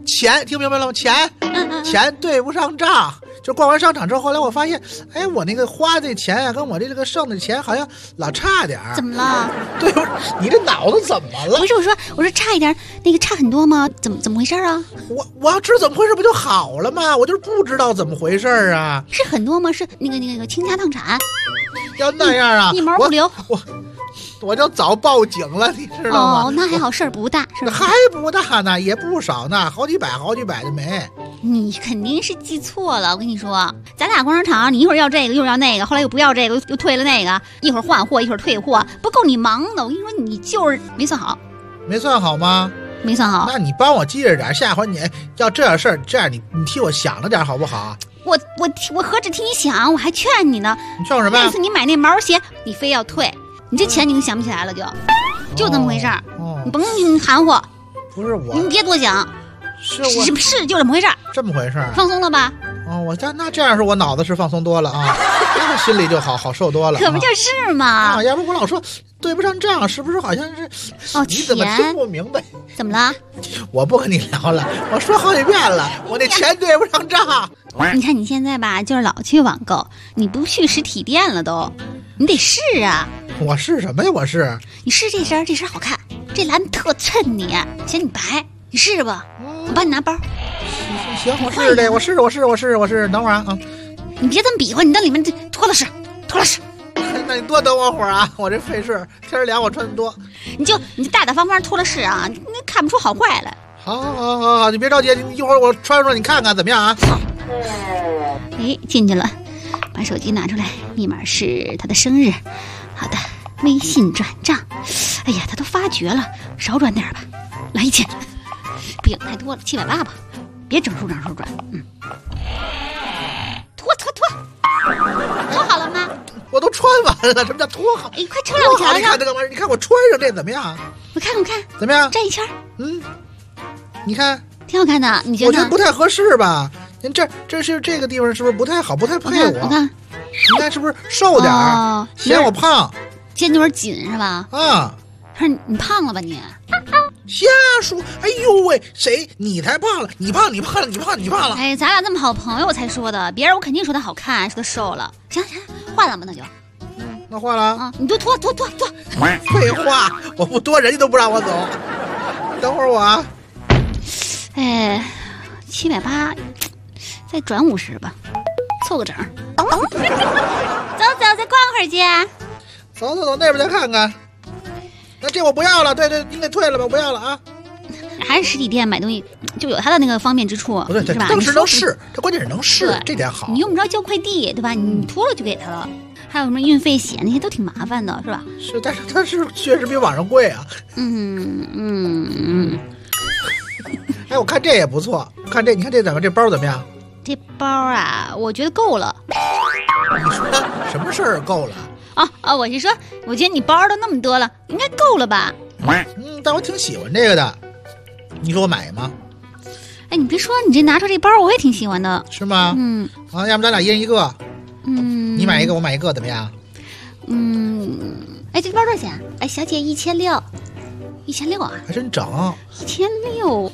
钱听明白了吗？钱对不上账。就逛完商场之后，后来我发现，哎，我那个花这钱啊，跟我这个剩的钱好像老差点儿。 怎么了？ 对，你这脑子怎么了？ 不是，我说差一点，那个差很多吗？怎么回事啊？ 我要知道怎么回事不就好了吗？我就是不知道怎么回事啊。 是很多吗？是那个倾家荡产？ 要那样啊， 一毛不留。 我就早报警了，你知道吗？ 哦，那还好，事儿不大，是吧？ 还不大呢，也不少呢，好几百的没。 你肯定是记错了，我跟你说，咱俩逛商场，你一会儿要这个，一会儿要那个，后来又不要这个，又退了那个，一会儿换货，一会儿退货，不够你忙的。我跟你说，你就是没算好。 没算好吗？ 没算好。 那你帮我记着点，下回你要这样事儿，这样你替我想着点好不好？ 我何止替你想，我还劝你呢。 你劝我什么呀？ 那次你买那毛鞋，你非要退。你这钱你都想不起来了，就这么回事儿。你甭含糊。 不是我， 你别多想。 是就这么回事儿。 这么回事儿。 放松了吧？ 哦，那这样是我脑子是放松多了啊，那心里就好受多了。 可不就是嘛？ 啊，要不我老说对不上账，是不是好像是？ 哦， 你怎么听不明白？ 怎么了？ 我不跟你聊了，我说好几遍了，我那钱对不上账。 你看你现在吧，就是老去网购，你不去实体店了都，你得试啊。 我试什么呀？ 你试这身好看，这蓝特衬你，显你白，你试试吧。我帮你拿包。 行，我试这，我试，等会儿啊。 你别这么比划，你到里面脱了试。 那你多等我会儿啊，我这费事，天凉我穿的多。 你就大大方方脱了试啊，你看不出好坏来。 好，你别着急，一会儿我穿上你看看怎么样啊？ 哎，进去了，把手机拿出来，密码是他的生日。好的，微信转账。哎呀，他都发觉了，少转点吧，来1000。不行，太多了，780吧，别整数转。脱好了吗？ 我都穿完了，什么叫脱好？ 哎，快穿上我瞧瞧。 你看这干嘛？你看我穿上这怎么样？ 我看， 怎么样？ 转一圈。 你看， 挺好看的。你觉得？ 我觉得不太合适吧？您这是这个地方是不是不太好？不太配我？ 我看， 你看是不是瘦点儿？嫌我胖， 肩有点紧是吧？ 啊， 还是你胖了吧你？ 瞎说！哎呦喂，谁？你才胖了！你胖了！ 哎，咱俩这么好朋友才说的，别人我肯定说他好看，说他瘦了。行，换了吧，那就。 那换了啊！ 你都脱。 废话，我不脱，人家都不让我走。等会儿我啊。 哎，780，再转50吧，凑个整。走，再逛会儿去。 走，那边再看看。那这我不要了，对，您给退了吧，不要了啊！ 还是实体店买东西就有它的那个方便之处， 不对， 是吧？ 当时能试，这关键是能试，这点好。 你用不着交快递，对吧？你脱了就给他了，还有什么运费险那些都挺麻烦的，是吧？ 是，但是它是确实比网上贵啊。哎，我看这也不错，你看这怎么？这包怎么样？ 这包啊，我觉得够了。 你说什么事儿够了？ 我是说，我觉得你包都那么多了，应该够了吧？ 但我挺喜欢这个的，你说我买吗？ 哎，你别说，你这拿出这包，我也挺喜欢的， 是吗？要不咱俩一人一个？你买一个，我买一个，怎么样？ 哎，这包多少钱？哎，小姐1600啊， 还真整 1600，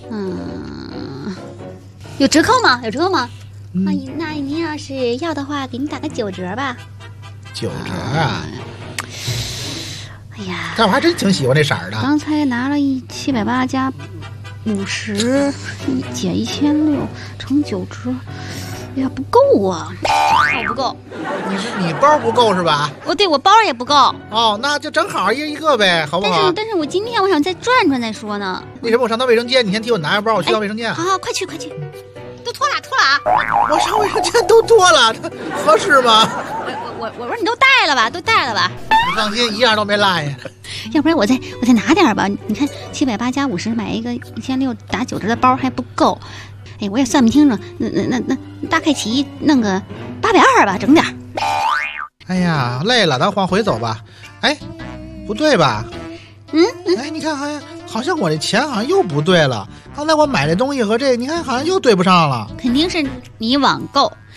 有折扣吗？那您要是要的话，给您打个9折吧。 9折啊！ 哎呀， 但我还真挺喜欢这色儿的。 刚才拿了780加50，减1600乘9折，哎呀，不够啊！不够。 你包不够是吧？ 我包也不够。 那就正好一人一个呗，好不好？ 但是我今天我想再转再说呢。 那什么，我上趟卫生间，你先替我拿个包，我去趟卫生间。 好，快去，都脱了啊！ 我上卫生间都脱了，合适吗？ 我说你都带了吧？ 你放心，一样都没落下。 要不然我再拿点吧？你看780加50买一个1600打9折的包还不够。哎，我也算不清楚，那大概齐弄个820吧，整点。 哎呀，累了，咱往回走吧。哎，不对吧？哎，你看，好像我这钱好像又不对了。刚才我买这东西和这，你看好像又对不上了。 肯定是你网购，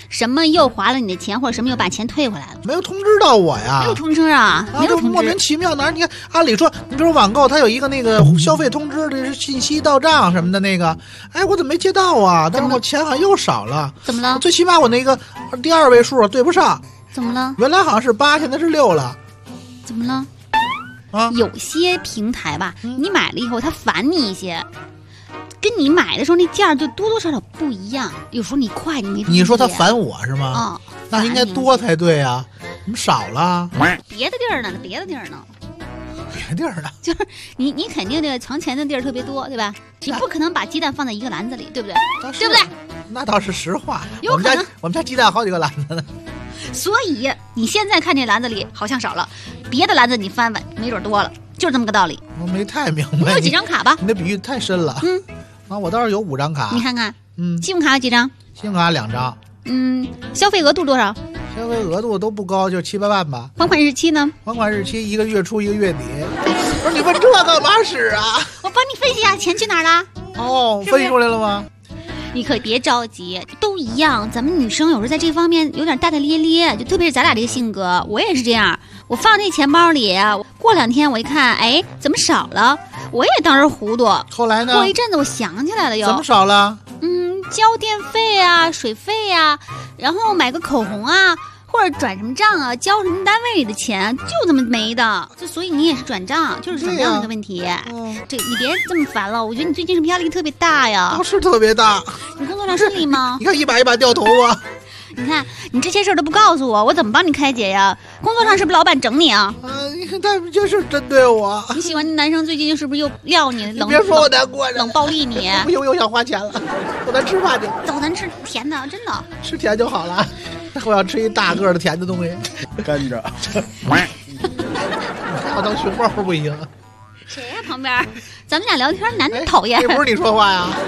什么又划了你的钱，或者什么又把钱退回来了？ 没有通知到我呀， 没有通知啊，没有通知， 莫名其妙哪？你看，按理说，你比如网购，它有一个那个消费通知，这是信息到账什么的那个，哎，我怎么没接到啊？但是我钱好像又少了， 怎么了？ 最起码我那个第2位数对不上， 怎么了？ 原来好像是8，现在是6了， 怎么了？ 啊， 有些平台吧，你买了以后，它返你一些。跟你买的时候那价就多多少少不一样，有时候你快你没注意。 你说他返我是吗？ 啊、 那应该多才对啊，怎么少了？ 别的地儿呢？别的地儿呢？ 别的地儿呢？ 就是你肯定这个藏钱的地儿特别多，对吧？你不可能把鸡蛋放在一个篮子里，对不对？对不对？ 那倒是实话。 有可能我们家鸡蛋好几个篮子呢。 所以你现在看这篮子里好像少了，别的篮子你翻翻，没准多了，就是这么个道理。 我没太明白。 你有几张卡吧？ 你的比喻太深了。啊，我倒是有5张卡。 你看看，信用卡有几张？ 信用卡2张。 消费额度多少？ 消费额度都不高，就7、8万吧。 还款日期呢？ 还款日期1个月初1个月底。不是你问这干嘛使啊？ 我帮你分析一下，钱去哪儿了？ 哦，分析出来了吗？ 你可别着急，都一样。咱们女生有时候在这方面有点大大咧咧，就特别是咱俩这个性格，我也是这样。我放那钱包里，过2天我一看，哎，怎么少了？我也当时糊涂。 后来呢？ 过一阵子我想起来了，又怎么少了？ 交电费啊，水费啊，然后买个口红啊，或者转什么账啊，交什么单位里的钱，就这么没的。所以你也是转账，就是转账的问题。这你别这么烦了，我觉得你最近是不是压力特别大呀？ 是特别大。 你工作上顺利吗？ 你看一把一把掉头啊！ 你看你这些事儿都不告诉我，我怎么帮你开解呀？工作上是不是老板整你啊？ 你看他们就是针对我。 你喜欢的男生最近是不是又撂你？ 你别说我难过， 冷暴力你。 不行，我又想花钱了，我咱吃饭去。 走，咱吃甜的，真的。 吃甜就好了，我要吃一大个的甜的东西。 甘蔗。 我当熊猫不行。 谁呀？旁边，咱们俩聊天难讨厌。 这不是你说话呀？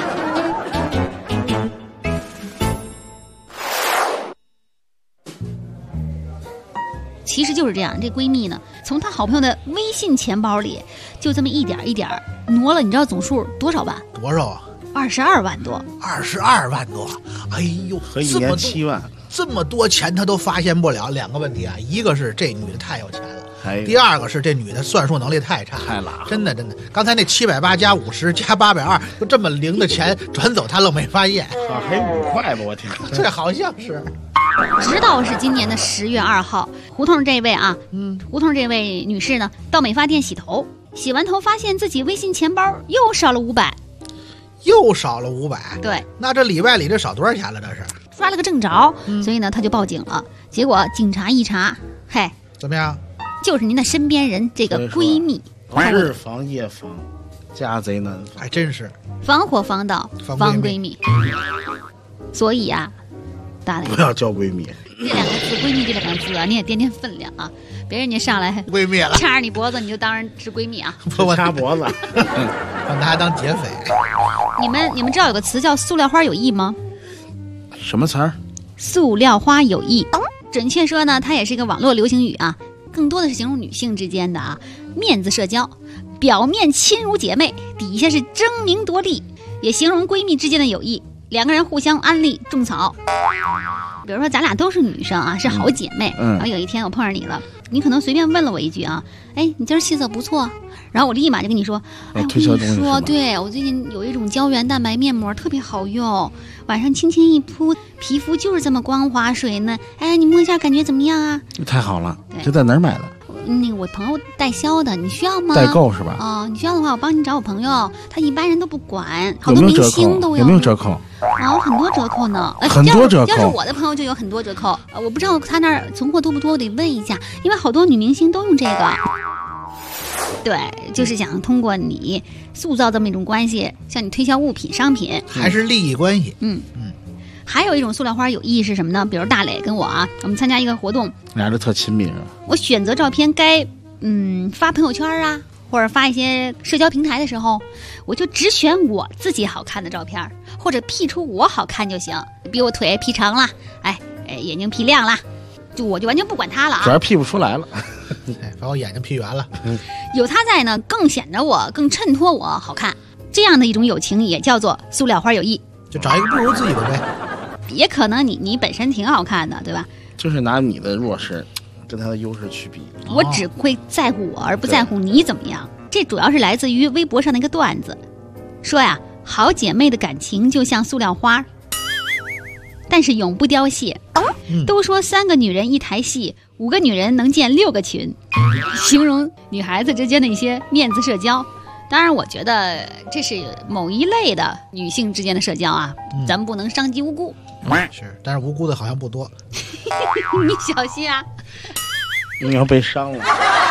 其实就是这样，这闺蜜呢，从她好朋友的微信钱包里，就这么一点一点挪了，你知道总数多少万？ 多少啊 ？22万多。 22万多，哎呦， 合1年7万， 这么多钱她都发现不了。2个问题啊，一个是这女的太有钱了，第二个是这女的算术能力太差， 太拉， 真的。刚才那780加50加820，就这么零的钱转走，她愣没发现。 还5块吧，我听。 这好像是。 直到是今年的10月2号，胡同这位啊，胡同这位女士呢，到美发店洗头，洗完头发现自己微信钱包又少了500， 又少了500。 对， 那这里外里这少多少钱了？这是抓了个正着，所以呢，他就报警了。结果警察一查，嘿， 怎么样？ 就是您的身边人这个闺蜜， 日防夜防，家贼难防， 还真是防火防盗防闺蜜。所以啊。 不要叫闺蜜， 这2个字，闺蜜这2个字啊，你也掂掂分量啊！别人家上来闺蜜了， 掐着你脖子，你就当然是闺蜜啊！ 我掐脖子， 把她还当劫匪。 你们知道有个词叫“塑料花有意”吗？ 什么词儿？ 塑料花有意，准确说呢，它也是一个网络流行语啊，更多的是形容女性之间的啊面子社交，表面亲如姐妹，底下是争名夺利，也形容闺蜜之间的友谊。2个人互相安利种草，比如说咱俩都是女生啊，是好姐妹。然后有一天我碰上你了，你可能随便问了我一句啊，哎，你今儿气色不错，然后我立马就跟你说，哎，我跟你说，对我最近有一种胶原蛋白面膜特别好用，晚上轻轻一扑，皮肤就是这么光滑水嫩。哎，你摸一下感觉怎么样啊？ 太好了，这在哪儿买的？ 那个我朋友代销的，你需要吗？ 代购是吧？ 哦，你需要的话，我帮你找我朋友，他一般人都不管，好多明星都有没有折扣？ 啊，很多折扣呢， 很多折扣。 要是我的朋友就有很多折扣，我不知道他那儿存货多不多，我得问一下，因为好多女明星都用这个。对，就是想通过你塑造这么一种关系，向你推销物品、商品， 还是利益关系。 还有一种塑料花有意是什么呢？比如大磊跟我啊，我们参加一个活动， 俩人特亲密是吧？ 我选择照片该发朋友圈啊，或者发一些社交平台的时候，我就只选我自己好看的照片，或者 P 出我好看就行，比我腿 P 长了，眼睛 P 亮了，我就完全不管他了啊， 主要 P 不出来了， 把我眼睛 P 圆了。 有他在呢，更显得我更衬托我好看，这样的一种友情也叫做塑料花有意。 就找一个不如自己的呗。 也可能你本身挺好看的，对吧？ 就是拿你的弱势跟他的优势去比。 我只会在乎我，而不在乎你怎么样。这主要是来自于微博上的一个段子，说呀，好姐妹的感情就像塑料花，但是永不凋谢。都说3个女人一台戏，5个女人能建6个群，形容女孩子之间的一些面子社交。当然我觉得这是某一类的女性之间的社交啊，咱们不能伤及无辜。 是，但是无辜的好像不多。 你小心啊， 你要被伤了。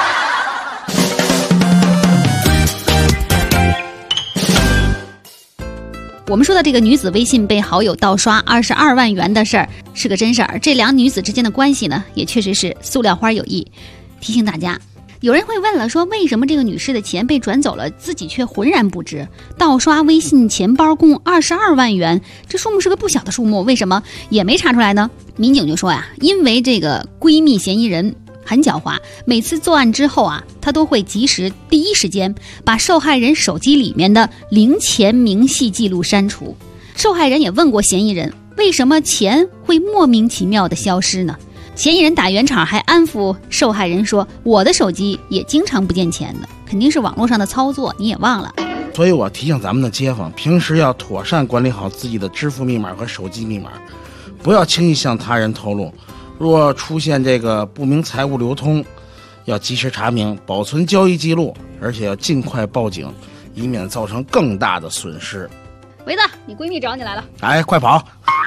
我们说的这个女子微信被好友盗刷22万元的事儿是个真事儿，这两女子之间的关系呢，也确实是塑料花有意。提醒大家，有人会问了，说为什么这个女士的钱被转走了，自己却浑然不知？盗刷微信钱包共22万元，这数目是个不小的数目，为什么也没查出来呢？民警就说呀，因为这个闺蜜嫌疑人很狡猾，每次作案之后啊，他都会及时第一时间把受害人手机里面的零钱明细记录删除。受害人也问过嫌疑人，为什么钱会莫名其妙的消失呢？嫌疑人打圆场，还安抚受害人说，我的手机也经常不见钱的，肯定是网络上的操作，你也忘了。 所以我提醒咱们的街坊，平时要妥善管理好自己的支付密码和手机密码，不要轻易向他人透露。若出现这个不明财物流通，要及时查明，保存交易记录，而且要尽快报警，以免造成更大的损失。 维子，你闺蜜找你来了， 哎，快跑！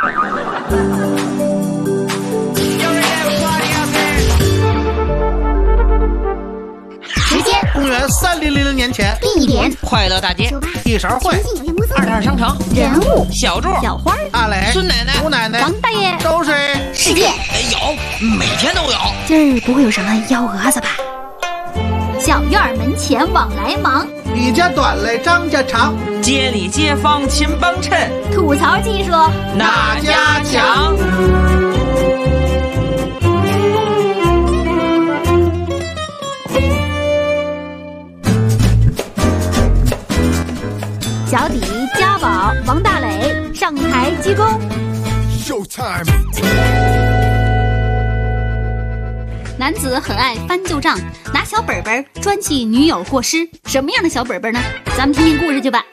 时间：公元3000年前。 地点：快乐大街。 一勺烩。 22商城。 人物： 小柱、 小花、 阿磊、 孙奶奶、 吴奶奶、 王大爷。 都是事件有，每天都有。 今儿不会有什么幺蛾子吧？小院门前往来忙， 李家短来张家长， 街里街坊勤帮衬， 吐槽技术哪家强？ 小底家宝王大磊上台鞠躬。 Showtime。 男子很爱翻旧账，拿小本本专记女友过失。什么样的小本本呢？咱们听听故事去吧。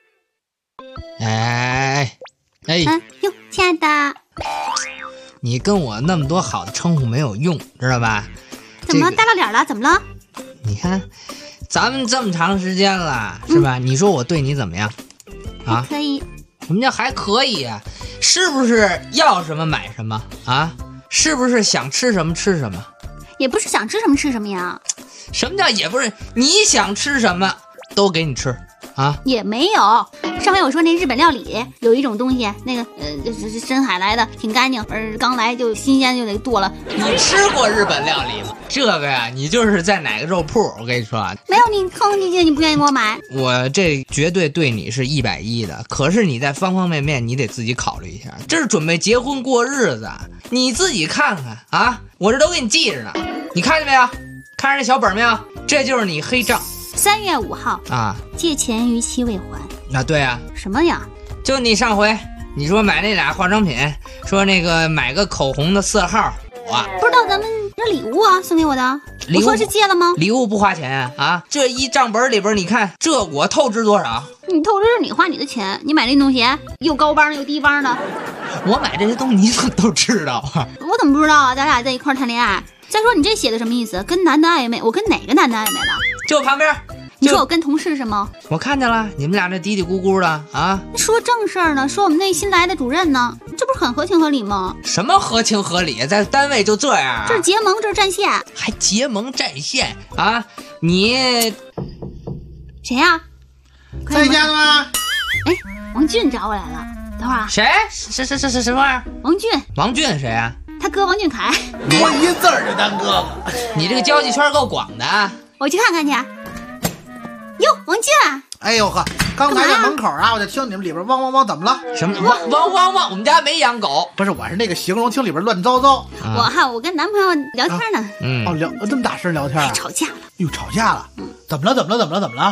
哎， 哟，亲爱的， 你跟我那么多好的称呼没有用，知道吧？ 怎么大老脸了？怎么了？ 你看，咱们这么长时间了，是吧？你说我对你怎么样？啊， 可以。 什么叫还可以啊？是不是要什么买什么啊？是不是想吃什么吃什么？ 也不是想吃什么吃什么呀。 什么叫也不是？你想吃什么都给你吃啊？ 也没有。上回我说那日本料理有一种东西，那个深海来的，挺干净，刚来就新鲜就得剁了。 你吃过日本料理吗？这个呀，你就是在哪个肉铺，我跟你说啊， 没有你坑进去，你不愿意给我买。 我这绝对对你是110的，可是你在方方面面你得自己考虑一下，这是准备结婚过日子，你自己看看啊，我这都给你记着呢，你看见没有？看着这小本没有？这就是你黑账。 3月5号啊， 借钱逾期未还。 啊，对啊。 什么呀？ 就你上回你说买那俩化妆品，说那个买个口红的色号，我不知道咱们这礼物啊送给我的，我说是借了吗？ 礼物不花钱啊！这一账本里边，你看这我透支多少？ 你透支是你花你的钱，你买那东西又高帮又低帮的。 我买这些东西你怎么都知道啊？ 我怎么不知道啊？咱俩在一块谈恋爱。再说你这写的什么意思？跟男的暧昧？我跟哪个男的暧昧了？ 就旁边。 你说我跟同事是吗？ 我看见了，你们俩这嘀嘀咕咕的啊！ 说正事儿呢，说我们那新来的主任呢，这不是很合情合理吗？ 什么合情合理？在单位就这样啊？ 这是结盟，这是占线， 还结盟占线啊？你谁呀？ 在家呢吗？ 哎，王俊找我来了，等会儿啊。 谁？什么玩意儿？ 王俊。 王俊谁啊？ 他哥王俊凯。 多一字儿就当哥哥。 你这个交际圈够广的啊！ 我去看看去。哟，王俊！ 哎呦呵，刚才在门口啊，我就听你们里边汪汪汪，怎么了？ 什么汪？我们家没养狗。 不是，我是那个形容听里边乱糟糟。 我跟男朋友聊天呢。 聊这么大声聊天啊？ 吵架了。 哟，吵架了？怎么了？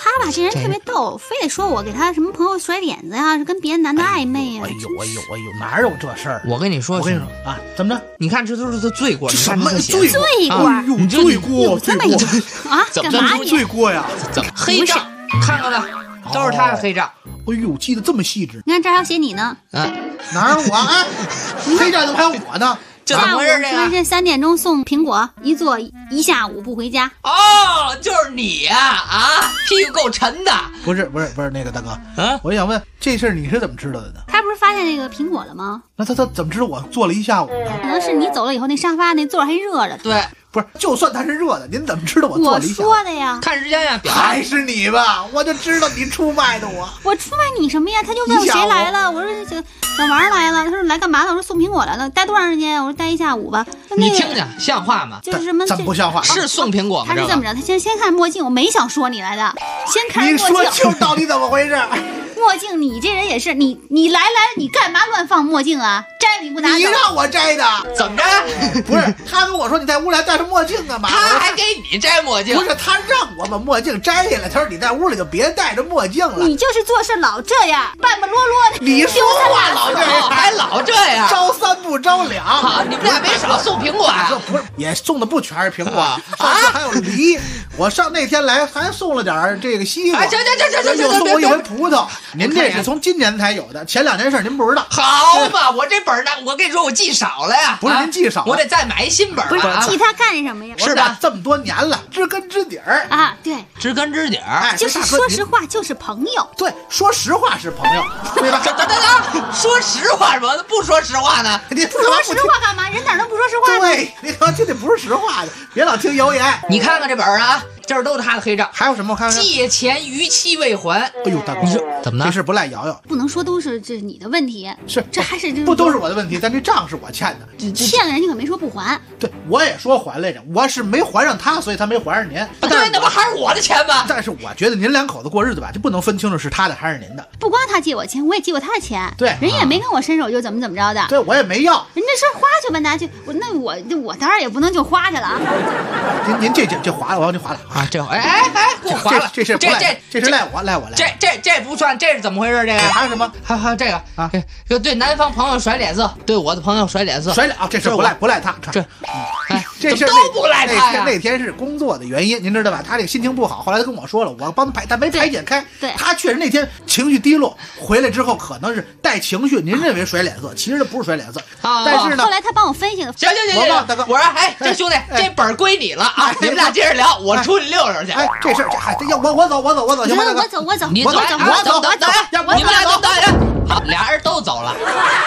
他吧，这人特别逗，非得说我给他什么朋友甩脸子呀，跟别的男的暧昧呀。 哎呦，哪有这事儿？ 我跟你说啊，怎么着？ 你看这都是罪过， 什么罪过？ 有罪过？ 这么啊？干嘛你？ 罪过呀？ 怎么黑账？看看了，都是他的黑账。 哎呦，记得这么细致。 你看这还要写你呢。 哪有我？哎，黑账怎么还有我呢？ 怎么回事？ 这3点钟送苹果，一坐1下午不回家。 哦，就是你呀！啊，屁股够沉的。 不是那个大哥，我想问这事儿你是怎么知道的呢？ 他不是发现那个苹果了吗？ 那他怎么知道我坐了1下午呢？ 可能是你走了以后，那沙发那座还热着。 对， 不是，就算它是热的，您怎么知道我坐了1下午？ 我说的呀。 看时间呀，表还是你吧，我就知道你出卖的我。 我出卖你什么呀？他就问我谁来了，我说小王来了，他说来干嘛的？我说送苹果来了，待多长时间？我说待1下午吧。 你听听，像话吗？ 就是什么？ 怎么不像话？ 是送苹果吗？ 他是这么着，他先看墨镜，我没想说你来的，先看墨镜。 你说清到底怎么回事？ 墨镜，你这人也是，你来，你干嘛乱放墨镜啊？摘你不拿走？ 你让我摘的， 怎么着？ 不是，他跟我说你在屋里戴着墨镜干嘛？ 他还给你摘墨镜？ 不是，他让我把墨镜摘下来，他说你在屋里就别戴着墨镜了。 你就是做事老这样，半半啰啰的。 你说话老这样， 还老这样， 招3不招2。 好，你们俩没少送苹果啊？ 不是，也送的不全是苹果，上次还有梨。我上那天来还送了点这个西瓜， 行， 又送我一回葡萄。您这是从今年才有的，前2年事您不知道。 好嘛，我这本呢，我跟你说我记少了呀。 不是您记少了， 我得再买一新本。 不是记他干什么呀？ 是吧？这么多年了，知根知底儿啊，对， 知根知底儿， 就是说实话，就是朋友。 对，说实话是朋友，对吧？ 等，说实话什么？不说实话呢？ 你不说实话干嘛？人哪能不说实话呢？ 对，你他妈听的不是实话的，别老听谣言。 你看看这本啊。这儿都是他的黑账， 还有什么？我看看， 借钱逾期未还。 哎呦，大哥， 你说怎么呢？ 这事不赖瑶瑶， 不能说都是这你的问题， 是这还是不都是我的问题？但这账是我欠的， 欠了人家可没说不还。 对，我也说还来着，我是没还上他，所以他没还上您。 对，那不还是我的钱吗？ 但是我觉得您2口子过日子吧，就不能分清楚是他的还是您的。 不光他借我钱，我也借过他的钱。 对， 人也没跟我伸手就怎么着的。 对，我也没要。 人家说花去吧，拿去。我当然也不能就花去了啊。 您这划了，我要你划了啊！这我划了， 这是赖我。 这不算，这是怎么回事？这个还有什么？ 还有这个啊，这对男方朋友甩脸色，对我的朋友甩脸色， 甩脸啊，这事不赖他。这事都不赖他呀。 那天是工作的原因，您知道吧？他这个心情不好，后来他跟我说了，我帮他排，但没排解开。 对， 他确实那天情绪低落，回来之后可能是带情绪，您认为甩脸色，其实他不是甩脸色。但是呢， 后来他帮我分析了。 行，大哥，我说，这兄弟，这本归你了啊！你们俩接着聊，我出去溜溜去。 哎，这事要我走，行吗？大哥， 我走， 你走，你们俩都等着。好，俩人都走了。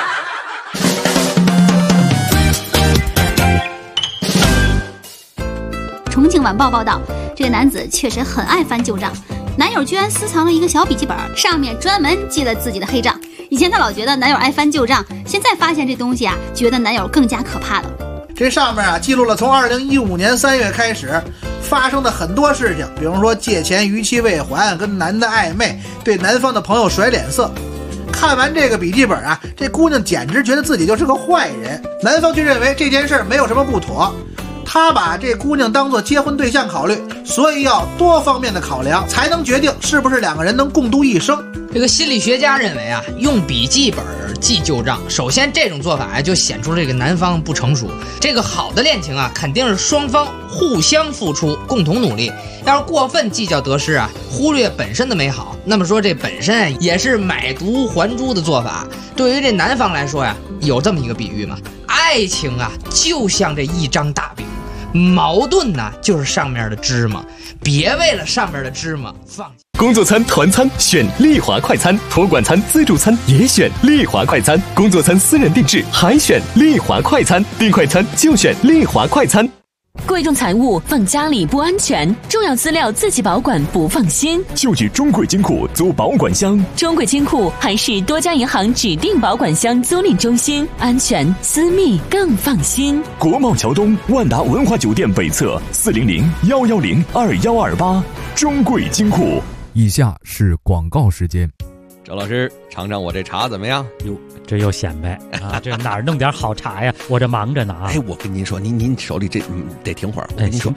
重庆晚报报道，这个男子确实很爱翻旧账，男友居然私藏了一个小笔记本，上面专门记了自己的黑账。以前他老觉得男友爱翻旧账，现在发现这东西啊，觉得男友更加可怕了。 这上面啊记录了从2015年3月开始发生的很多事情，比如说借钱逾期未还，跟男的暧昧，对男方的朋友甩脸色。看完这个笔记本啊，这姑娘简直觉得自己就是个坏人，男方却认为这件事没有什么不妥。他把这姑娘当作结婚对象考虑，所以要多方面的考量，才能决定是不是2个人能共度一生。 这个心理学家认为啊，用笔记本记旧账，首先这种做法就显出这个男方不成熟。这个好的恋情啊，肯定是双方互相付出，共同努力。要是过分计较得失啊，忽略本身的美好，那么说这本身也是买椟还珠的做法。对于这男方来说呀，有这么一个比喻嘛，爱情啊就像这一张大饼，矛盾呢就是上面的芝麻，别为了上面的芝麻放弃。 工作餐、团餐选丽华快餐，托管餐、自助餐也选丽华快餐，工作餐私人定制还选丽华快餐，订快餐就选丽华快餐。 贵重财物放家里不安全，重要资料自己保管不放心， 就去中贵金库租保管箱。 中贵金库还是多家银行指定保管箱租赁中心，安全私密更放心。 国贸桥东万达文华酒店北侧400-110-2128，中贵金库。 以下是广告时间。 周老师，尝尝我这茶怎么样？ 哟，这又显摆啊！这哪儿弄点好茶呀？我这忙着呢啊！ 哎，我跟您说，您手里这得停会儿。我跟您说，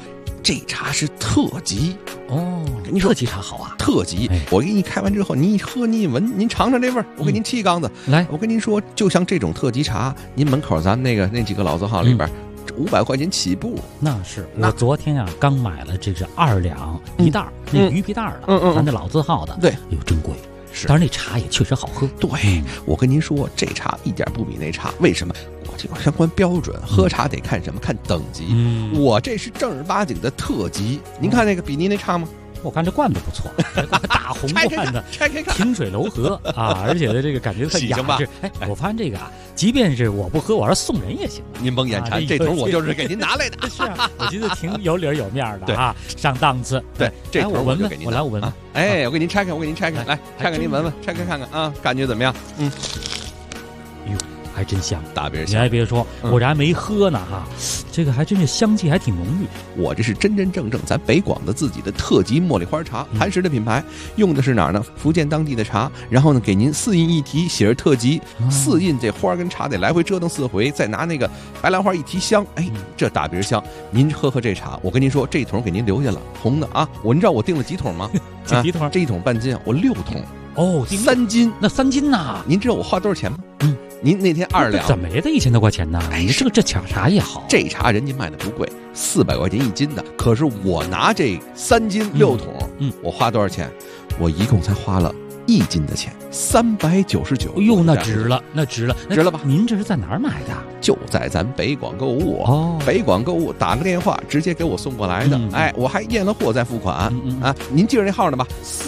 这茶是特级哦。 你说特级茶好啊， 特级。我给你开完之后，您一喝，您一闻，您尝尝这味儿。我给您沏一缸子。 来， 我跟您说，就像这种特级茶，您门口咱们那几个老字号里边，500块钱起步。 那是我昨天啊刚买了这是2两一袋那鱼皮袋的，咱那老字号的， 对， 哟真贵。但是那茶也确实好喝。 对，我跟您说，这茶一点不比那差。为什么？我这个相关标准，喝茶得看什么？看等级。我这是正儿八经的特级。您看那个比您那差吗？ 我看这罐子不错，大红罐子， 拆开看， 清水楼河啊，而且的这个感觉特雅致。哎，我发现这个啊，即便是我不喝，我要送人也行。 您甭眼馋，这桶我就是给您拿来的。 是啊，我觉得挺有理有面的啊，上档次。 对，这桶我闻闻， 我来我闻闻。 哎，我给您拆开，来拆开您闻闻，拆开看看啊，感觉怎么样？ 哟。还真香， 大别香！ 你还别说，我这还没喝呢哈，这个还真是香气还挺浓郁。 我这是真正咱北广的自己的特级茉莉花茶，磐石的品牌，用的是哪儿呢？福建当地的茶，然后呢给您4印一提，写着特级，4印这花跟茶得来回折腾4回，再拿那个白兰花一提香，哎，这大别香。您喝这茶，我跟您说，这桶给您留下了，红的啊。您知道我订了几桶吗？ 几桶？ 这一桶半斤，我6桶。 哦 ，3斤， 那3斤呐？ 您知道我花多少钱吗？您那天2两， 怎么也得1000多块钱呢？哎，这茶也好， 这茶人家卖的不贵，400块钱1斤的。可是我拿这3斤6桶，我花多少钱？我一共才花了1斤的钱，399。 哎呦，那值了，值了吧？您这是在哪儿买的？ 就在咱北广购物哦，北广购物打个电话直接给我送过来的。哎，我还验了货再付款啊。您记着那号呢吧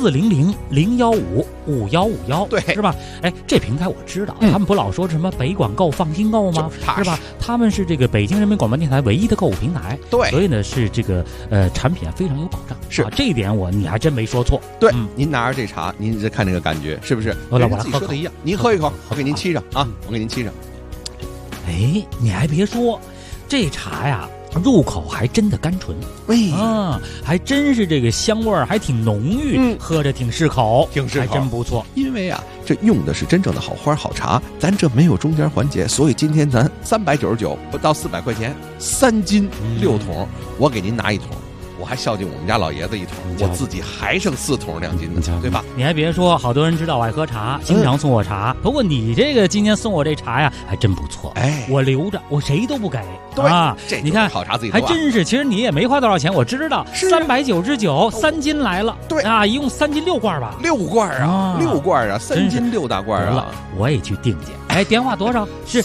？400-015-5151，对，是吧？哎，这平台我知道，他们不老说什么北广购、放心购吗？是吧？他们是这个北京人民广播电台唯一的购物平台， 对， 所以呢是这个产品非常有保障。 是这一点你还真没说错。 对，您拿着这茶，您再看这个感觉是不是？ 我自己说的一样，您喝一口，我给您沏上啊，我给您沏上。 哎，你还别说，这茶呀，入口还真的甘醇，还真是这个香味儿还挺浓郁，喝着挺适口，还真不错。 因为啊，这用的是真正的好花好茶，咱这没有中间环节，所以今天咱399不到400块钱，3斤6桶，我给您拿1桶。我还孝敬我们家老爷子1桶，我自己还剩4桶2斤的，对吧？ 你还别说，好多人知道我爱喝茶，经常送我茶。不过你这个今天送我这茶呀，还真不错。哎，我留着，我谁都不给。 对啊， 你看好茶自己还真是。其实你也没花多少钱，我知道，399，3斤来了。 对啊，一共3斤6罐吧 ？6罐啊，6罐啊，3斤6大罐啊！ 我也去订去。哎，电话多少？是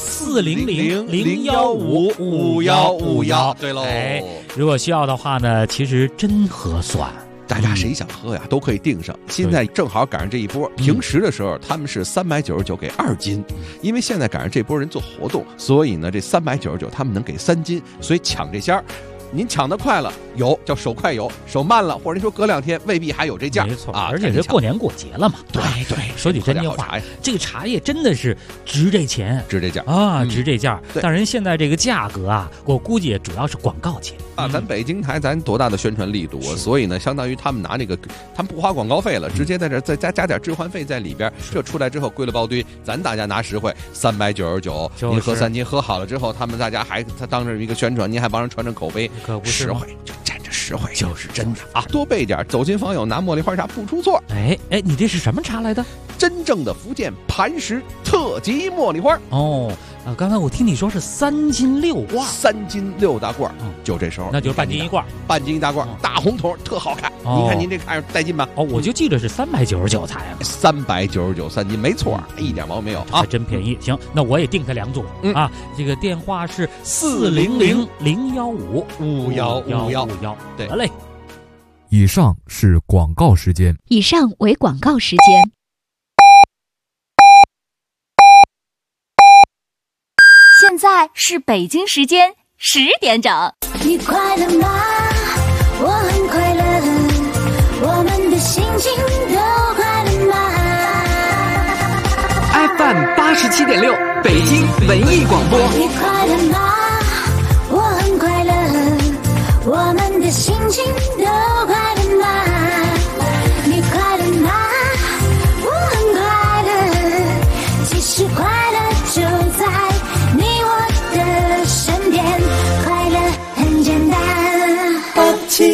400-015-5151。 对喽。 哎，如果需要的话呢，其实真合算。 大家谁想喝呀，都可以订上。现在正好赶上这一波，平时的时候他们是399给2斤，因为现在赶上这波人做活动，所以呢这399他们能给3斤，所以抢这仙儿。您抢得快了，有叫手快有，手慢了，或者您说隔2天未必还有这价。 没错啊，而且这过年过节了嘛。 对， 说句真话，这个茶叶真的是值这钱， 值这价啊，值这价。但人现在这个价格啊，我估计也主要是广告钱啊。咱北京台咱多大的宣传力度啊，所以呢，相当于他们拿这个，他们不花广告费了，直接在这再加点置换费在里边。这出来之后归了包堆，咱大家拿实惠，399，您喝3斤，喝好了之后，他当着一个宣传，您还帮人传口碑。 可不是实惠，就沾着实惠，就是真的啊！多备点，走亲访友拿茉莉花茶不出错。 哎，你这是什么茶来的？ 真正的福建磐石特级茉莉花。 哦，刚才我听你说是3斤6罐 ，3斤6大罐，就这时候， 那就是半斤1罐， 半斤1大罐，大红桶，特好看。您看您这看着带劲吧？ 哦，我就记得是399才 ，399 3斤，没错，一点毛病没有啊， 还真便宜。行，那我也订它2组啊。这个电话是400-015-5151。 对， 好嘞。 以上是广告时间。 以上为广告时间。 现在是北京时间10点整。 你快乐吗？我很快乐，我们的心情都快乐吗 ？FM 87.6，北京文艺广播。 你快乐吗？我很快乐，我们的心情都快乐吗？你快乐吗？我很快乐，其实快乐就在你我的身边，快乐很简单。87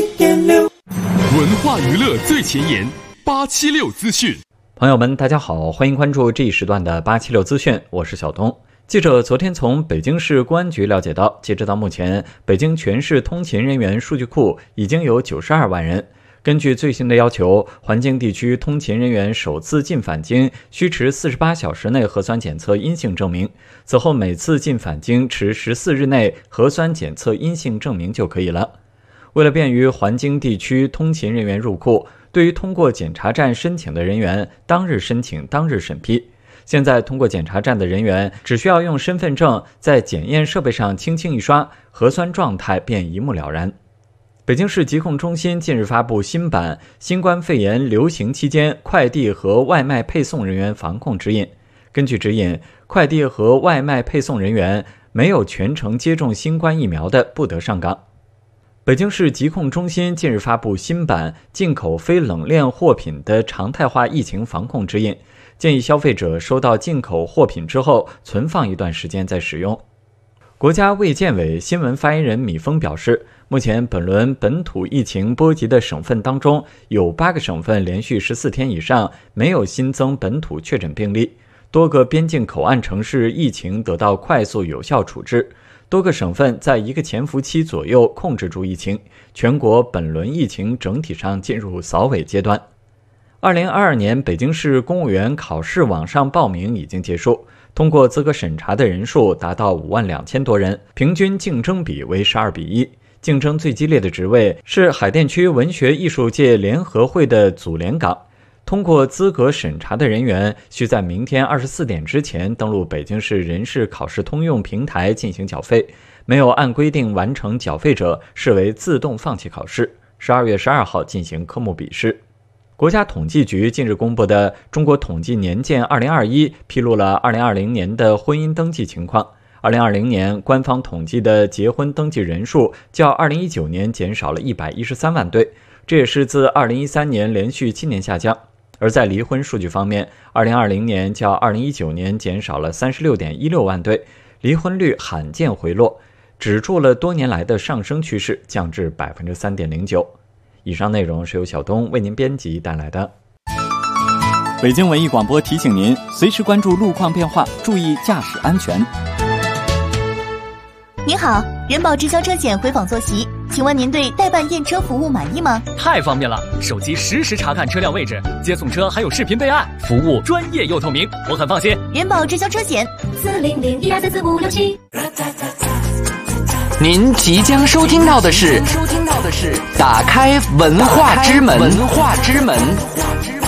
乐最前沿，876资讯。 朋友们，大家好，欢迎关注这一时段的876资讯，我是小东。记者昨天从北京市公安局了解到，截止到目前，北京全市通勤人员数据库已经有92万人。根据最新的要求，环京地区通勤人员首次进返京需持48小时内核酸检测阴性证明，此后每次进返京持14日内核酸检测阴性证明就可以了。为了便于环京地区通勤人员入库，对于通过检查站申请的人员，当日申请当日审批。现在通过检查站的人员只需要用身份证在检验设备上轻轻一刷，核酸状态便一目了然。北京市疾控中心近日发布新版新冠肺炎流行期间快递和外卖配送人员防控指引。根据指引，快递和外卖配送人员没有全程接种新冠疫苗的不得上岗。北京市疾控中心近日发布新版进口非冷链货品的常态化疫情防控指引，建议消费者收到进口货品之后存放一段时间再使用。国家卫健委新闻发言人米峰表示，目前本轮本土疫情波及的省份当中，有8个省份连续14天以上没有新增本土确诊病例，多个边境口岸城市疫情得到快速有效处置，多个省份在一个潜伏期左右控制住疫情，全国本轮疫情整体上进入扫尾阶段。2022年北京市公务员考试网上报名已经结束，通过资格审查的人数达到52000多人，平均竞争比为12比1。竞争最激烈的职位是海淀区文学艺术界联合会的组联岗。通过资格审查的人员需在明天24点之前登录北京市人事考试通用平台进行缴费，没有按规定完成缴费者视为自动放弃考试。12月12号进行科目笔试。国家统计局近日公布的《中国统计年鉴2021》披露了2020年的婚姻登记情况。2020年官方统计的结婚登记人数较2019年减少了113万对，这也是自2013年连续7年下降。而在离婚数据方面，2020年较2019年减少了36.16万对，离婚率罕见回落，止住了多年来的上升趋势，降至3.09%。以上内容是由小东为您编辑带来的。北京文艺广播提醒您，随时关注路况变化，注意驾驶安全。 您好，人保直销车险回访坐席，请问您对代办验车服务满意吗？ 太方便了，手机实时查看车辆位置，接送车还有视频备案，服务专业又透明，我很放心。 人保直销车险40012344567。 您即将收听到的是打开文化之门。